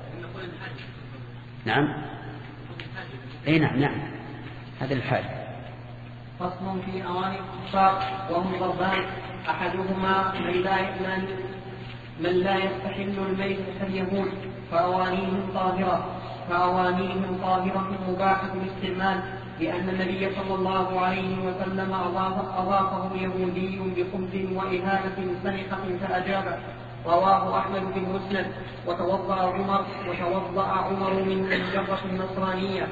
نعم. أي نعم نعم هذا الحاجة. فصل في أواني الكفار وهم ضربان، أحدهما من لا من لا يستحل الميت كاليهود فأوانيهم طاهرة فأوانيهم طاهرة مباحة الاستعمال، لأن النبي صلى الله عليه وسلم أضافه يهودي بخبز وإهانة سنحة فأجاب. رواه أحمد في المسند. وتوضأ عمر وتوضأ عمر من الجرة النصرانية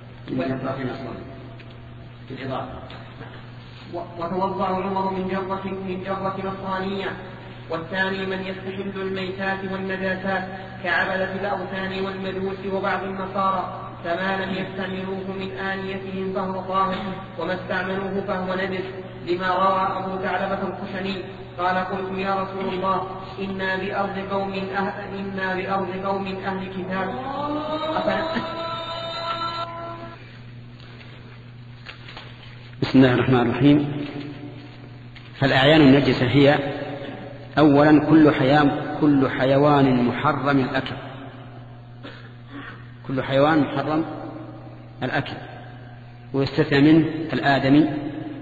وتوضأ عمر من جرة من جرة نصرانية. والثاني من يستحل الميتات والنجاسات كعبدة الأوثان والمجوس وبعض النصارى، فما لم يستعملوه من آنيتهم فهو طاهر، وما استعملوه فهو نجس، لما روى أبو ثعلبة الخشني قال قلت يا رسول الله إنا بأرض قوم أهل, إنا بأرض قوم أهل كتاب. بسم الله الرحمن الرحيم. فالأعيان النجسة هي أولا كل حيوان كل حيوان محرم الأكل كل حيوان محرم الأكل ويستثنى منه الآدمي.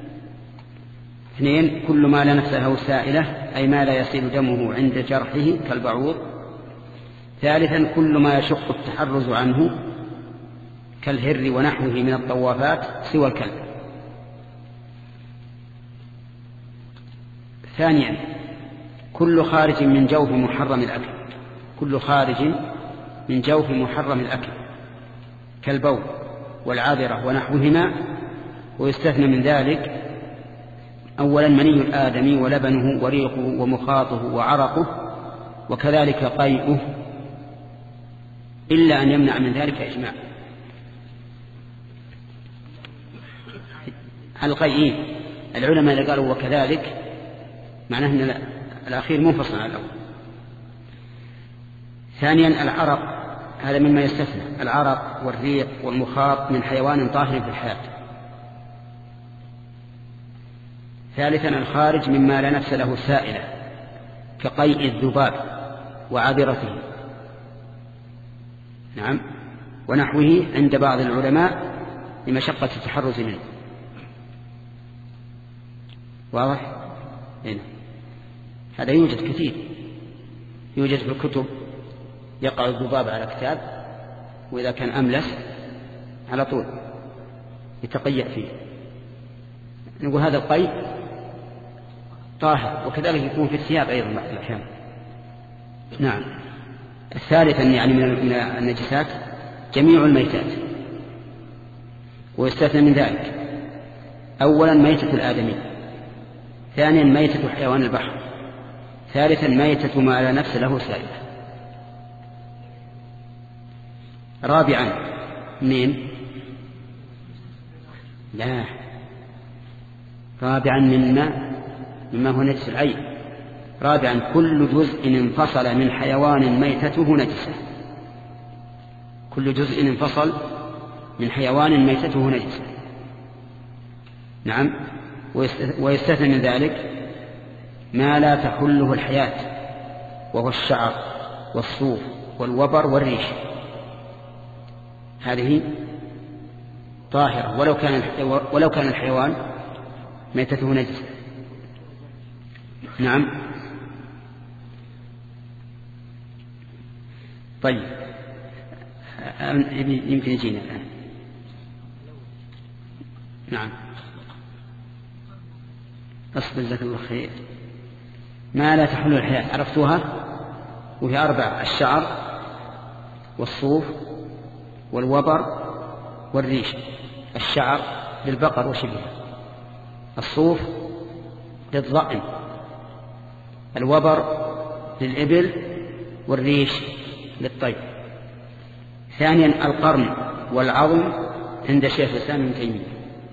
اثنين كل ما لا نفس له سائلة أي ما لا يسيل دمه عند جرحه كالبعوض. ثالثا كل ما يشق التحرز عنه كالهر ونحوه من الطوافات سوى الكلب. ثانيا كل خارج من جوف محرم الأكل، كل خارج من جوف محرم الأكل كالبول والعاذرة ونحوهما، ويستثنى من ذلك أولا مني الآدمي ولبنه وريقه ومخاطه وعرقه وكذلك قيئه، إلا أن يمنع من ذلك إجماع. القيئين العلماء اللي قالوا وكذلك معناه أن الأخير منفصل عن الأول. ثانيا العرق، هذا مما يستثنى، العرق والريق والمخاط من حيوان طاهر في الحياة. ثالثا الخارج مما لا نفس له سائلة كقيء الذباب وعذرته، نعم، ونحوه عند بعض العلماء لمشقة التحرز منه. واضح؟ هنا هذا يوجد كثير، يوجد في الكتب يقع الذباب على كتاب وإذا كان أملس على طول يتقيأ فيه، نقول هذا القيء طاهر، وكذلك يكون في الثياب أيضا بعض الأحيان. نعم. الثالثا يعني من النجسات جميع الميتات، ويستثنى من ذلك أولا ميتة الآدمي، ثانيا ميتة حيوان البحر، ثالثا ميتة ما لا نفس له سائلة. رابعا من لا رابعا مما مما هو نجس العين. رابعا كل جزء انفصل من حيوان ميتته نجسة، كل جزء انفصل من حيوان ميتته نجسة. نعم. ويستثنى من ذلك ما لا تحله الحياة وهو الشعر والصوف والوبر والريش، هذه طاهرة ولو كان ولو كان الحيوان ميتته نجسة. نعم. طيب يمكن يجينا الآن. نعم. أصبر جزاك الله خير. ما لا تحل الحياة عرفتوها، وهي أربعة: الشعر والصوف والوبر والريش. الشعر للبقر وشبهه، الصوف للضأن، الوبر للإبل، والريش للطير. ثانيا القرن والعظم عند شيخ الإسلام ابن تيمية.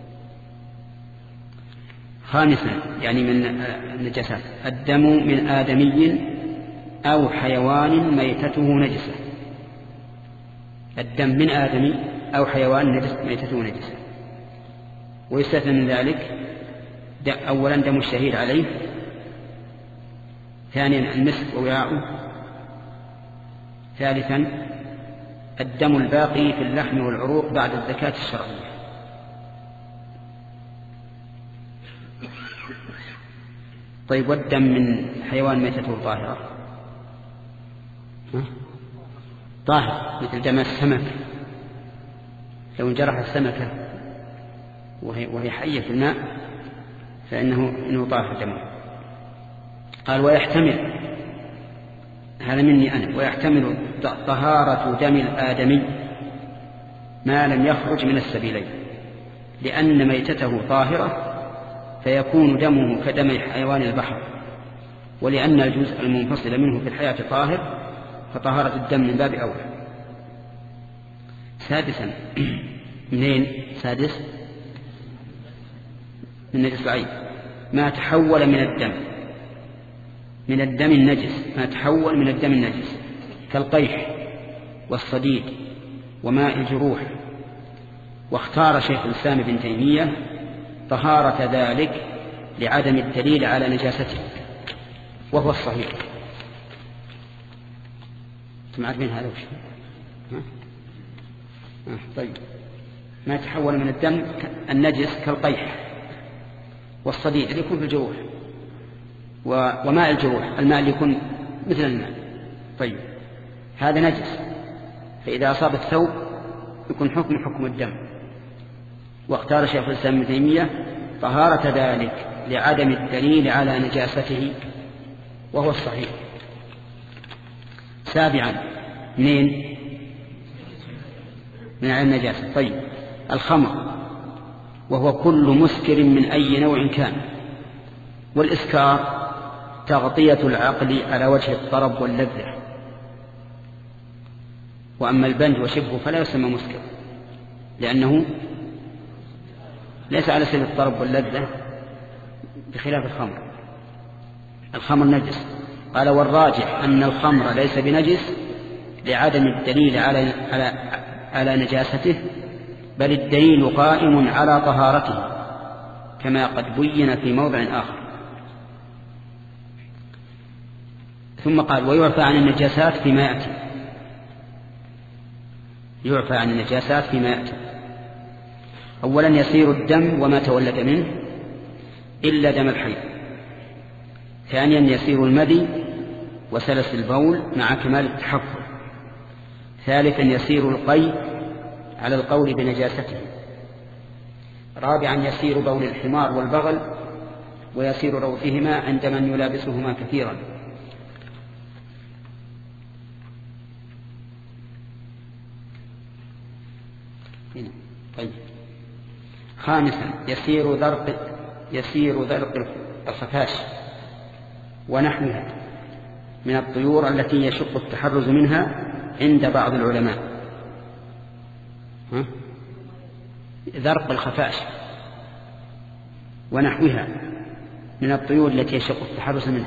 خامسا يعني من النجاسات الدم من آدمي أو حيوان ميتته نجسة، الدم من آدمي أو حيوان ميتته نجسة. ويستثنى من ذلك أولا دم الشهيد عليه، ثانيا المسك ووعاؤه، ثالثا الدم الباقي في اللحم والعروق بعد الزكاة الشرعية. طيب والدم من حيوان ميتته طاهرة؟ طاهر، مثل دم السمك، لو انجرح السمكة وهي, وهي حية في الماء فإنه إنه طاهر دمه. قال ويحتمل، هذا مني أنا، ويحتمل طهارة دم الآدمي ما لم يخرج من السبيلين، لأن ميتته طاهرة فيكون دمه كدم حيوان البحر، ولأن الجزء المنفصل منه في الحياة طاهر فطهارة الدم من باب أولى. سادسا منين سادس من نجس العين ما تحول من الدم من الدم النجس ما تحول من الدم النجس كالقيح والصديد وماء الجروح. واختار شيخ الإسلام ابن تيمية طهارة ذلك لعدم الدليل على نجاسته، وهو الصحيح. انتم عارفين هذا وش؟ طيب ما تحول من الدم النجس كالقيح والصديد اللي يكون في الجروح، وماء الجروح الماء اللي يكون مثل الماء. طيب هذا نجس، فإذا أصاب الثوب يكون حكم حكم الدم. واختار شيخ الإسلام ابن تيمية طهارة ذلك لعدم الدليل على نجاسته وهو الصحيح. سابعا منين؟ من علم النجاسة. طيب الخمر وهو كل مسكر من أي نوع كان. والإسكار تغطية العقل على وجه الطرب واللذة. وأما البنج وشبهه فلا يسمى مسكر لأنه ليس على سبيل الطرب واللذة بخلاف الخمر. الخمر نجس. قال والراجح أن الخمر ليس بنجس لعدم الدليل على, على, على نجاسته، بل الدليل قائم على طهارته كما قد بين في موضع آخر. ثم قال ويعفى عن النجاسات فيما يأتي. يعفى عن النجاسات فيما يأتي. أولا يسير الدم وما تولد منه إلا دم الحيض. ثانيا يسير المذي وسلس البول مع كمال التحفظ. ثالثا يسير القي على القول بنجاسته. رابعا يسير بول الحمار والبغل ويسير روثهما عند من يلابسهما كثيرا. طيب. خامسا يسير ذرق يسير ذرق الخفاش ونحوها من الطيور التي يشق التحرز منها عند بعض العلماء. ها؟ ذرق الخفاش ونحوها من الطيور التي يشق التحرز منها.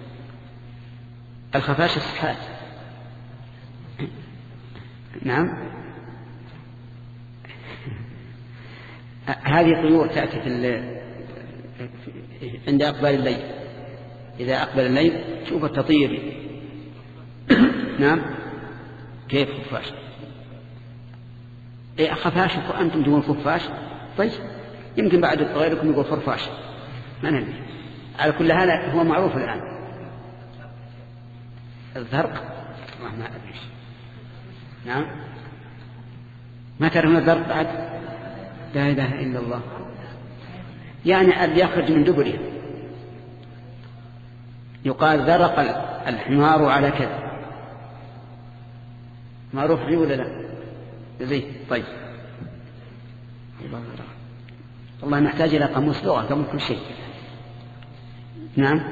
الخفاش السحات. نعم هذه طيور تأتي في عند أقبال الليل. إذا أقبل الليل شوف التطير. نعم كيف خفاش؟ إيه خفاش أنتم تقولون خفاش؟ طيب يمكن بعد غيركم يقول فرفاش ما ندري. على كل هذا هو معروف الآن. الذرق ما أدري. نعم ما تعرفون الذرق بعد؟ لا إله إلا الله. يعني اللي يخرج من دبره يقال ذرق الحمار على كذا. معروف لي ولا لا؟ زي طيب والله نحتاج إلى قاموس لغة قبل كل شيء. نعم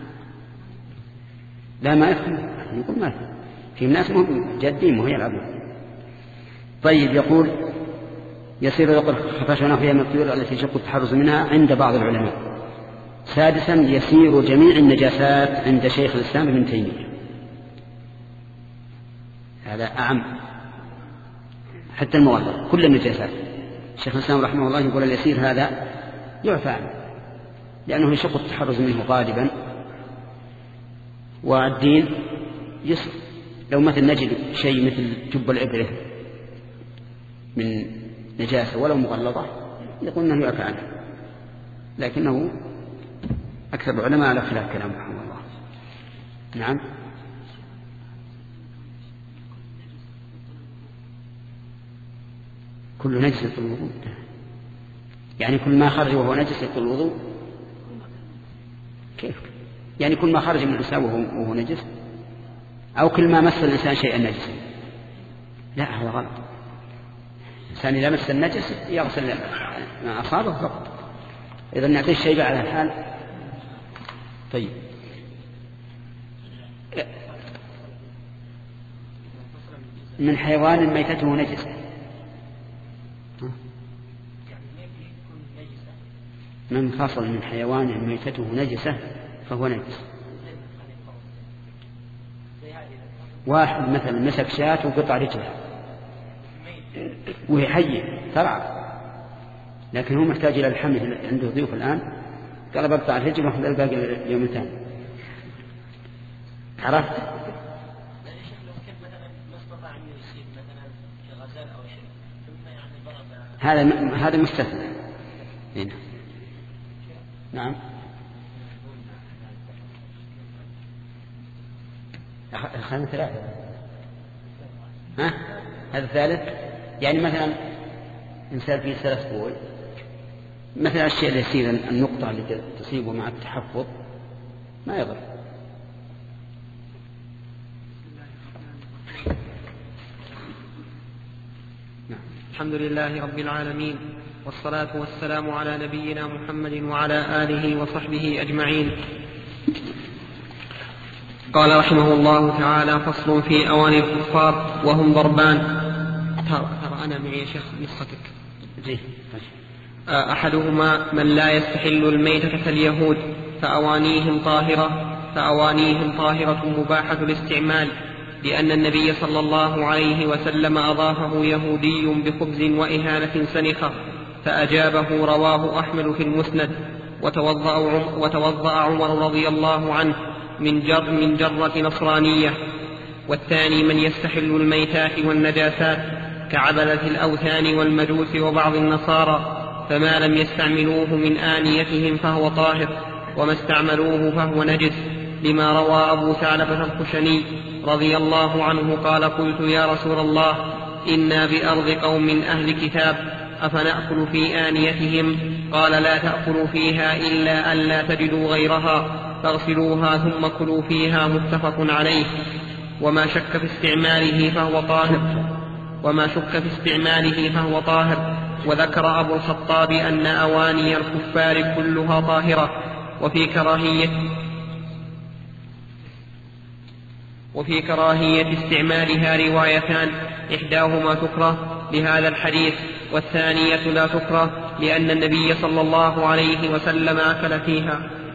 لا ما يفهم يقول ما يفهم. في ناس مهم جادين وهي يلعبون. طيب يقول يصير ذرق الخفاش ونحوها من الطيور التي يشق التحرز منها عند بعض العلماء. سادسا يسير جميع النجاسات عند شيخ الإسلام ابن تيمية. هذا أعم حتى الموضع كل النجاسات. شيخ الإسلام رحمه الله يقول اليسير هذا يعفى عنه لأنه يشق التحرز منه غالبا. والدين يسر. لو مثل نجد شيء مثل جب العبرة من نجاسة ولو مغلظة يقول أنه يعفى عنه، لكنه أكثر العلماء على خلاف كلام رحمه الله. نعم كل نجس يبطل الوضوء. يعني كل ما خرج وهو نجس يبطل الوضوء. كيف؟ يعني كل ما خرج من الإنسان وهو, وهو نجس، أو كل ما مس الإنسان شيئا نجسا. لا هذا غلط. الإنسان إذا مس النجس يغسل ما أصابه فقط. إذا نعطيه الشيء على الحال. طيب من حيوان ميتته نجسة. من فصل من حيوان ميتته نجسة فهو نجس. واحد مثلا مسك شاة وقطع رجلها وهي حية ترعى، لكن هو محتاج إلى الحمل عنده ضيوف الآن، قال بقطع الرجل وأخذ الباقي اليوم الثاني. عرفت؟ هذا هذا مستثنى. هنا. نعم أخذنا ثلاثة. ها هذا الثالث. يعني مثلا إنسان فيه ثلاث بول مثل الشيء اليسير النقطة التي تصيبه مع التحفظ ما يضر. الحمد لله رب العالمين، والصلاة والسلام على نبينا محمد وعلى آله وصحبه أجمعين. قال رحمه الله تعالى: فصل في أواني الكفار وهم ضربان. ترى أنا معي يا شيخ نسختك. أحدهما من لا يستحل الميتة كاليهود فأوانيهم طاهرة فأوانيهم طاهرة مباحة الاستعمال، لأن النبي صلى الله عليه وسلم أضافه يهودي بخبز وإهانة سنخة فأجابه، رواه أحمد في المسند. وتوضأ, وتوضأ عمر رضي الله عنه من, جر من جرة نصرانية. والثاني من يستحل الميتات والنجاسات كعبدة الأوثان والمجوس وبعض النصارى، فما لم يستعملوه من آنيتهم فهو طاهر، وما استعملوه فهو نجس، لما روى أبو ثعلبة الخشني رضي الله عنه قال: قلت يا رسول الله، إنا بأرض قوم أهل كتاب، أفنأكل في آنيتهم؟ قال: لا تأكلوا فيها إلا أن لا تجدوا غيرها، فاغسلوها ثم كلوا فيها، متفق عليه. وما شك في استعماله فهو طاهر وما شك في استعماله فهو طاهر. وذكر أبو الخطاب أن أواني الكفار كلها طاهرة. وفي كراهية وفي كراهية استعمالها روايتان، إحداهما تكره لهذا الحديث، والثانية لا تكره لأن النبي صلى الله عليه وسلم أكل فيها.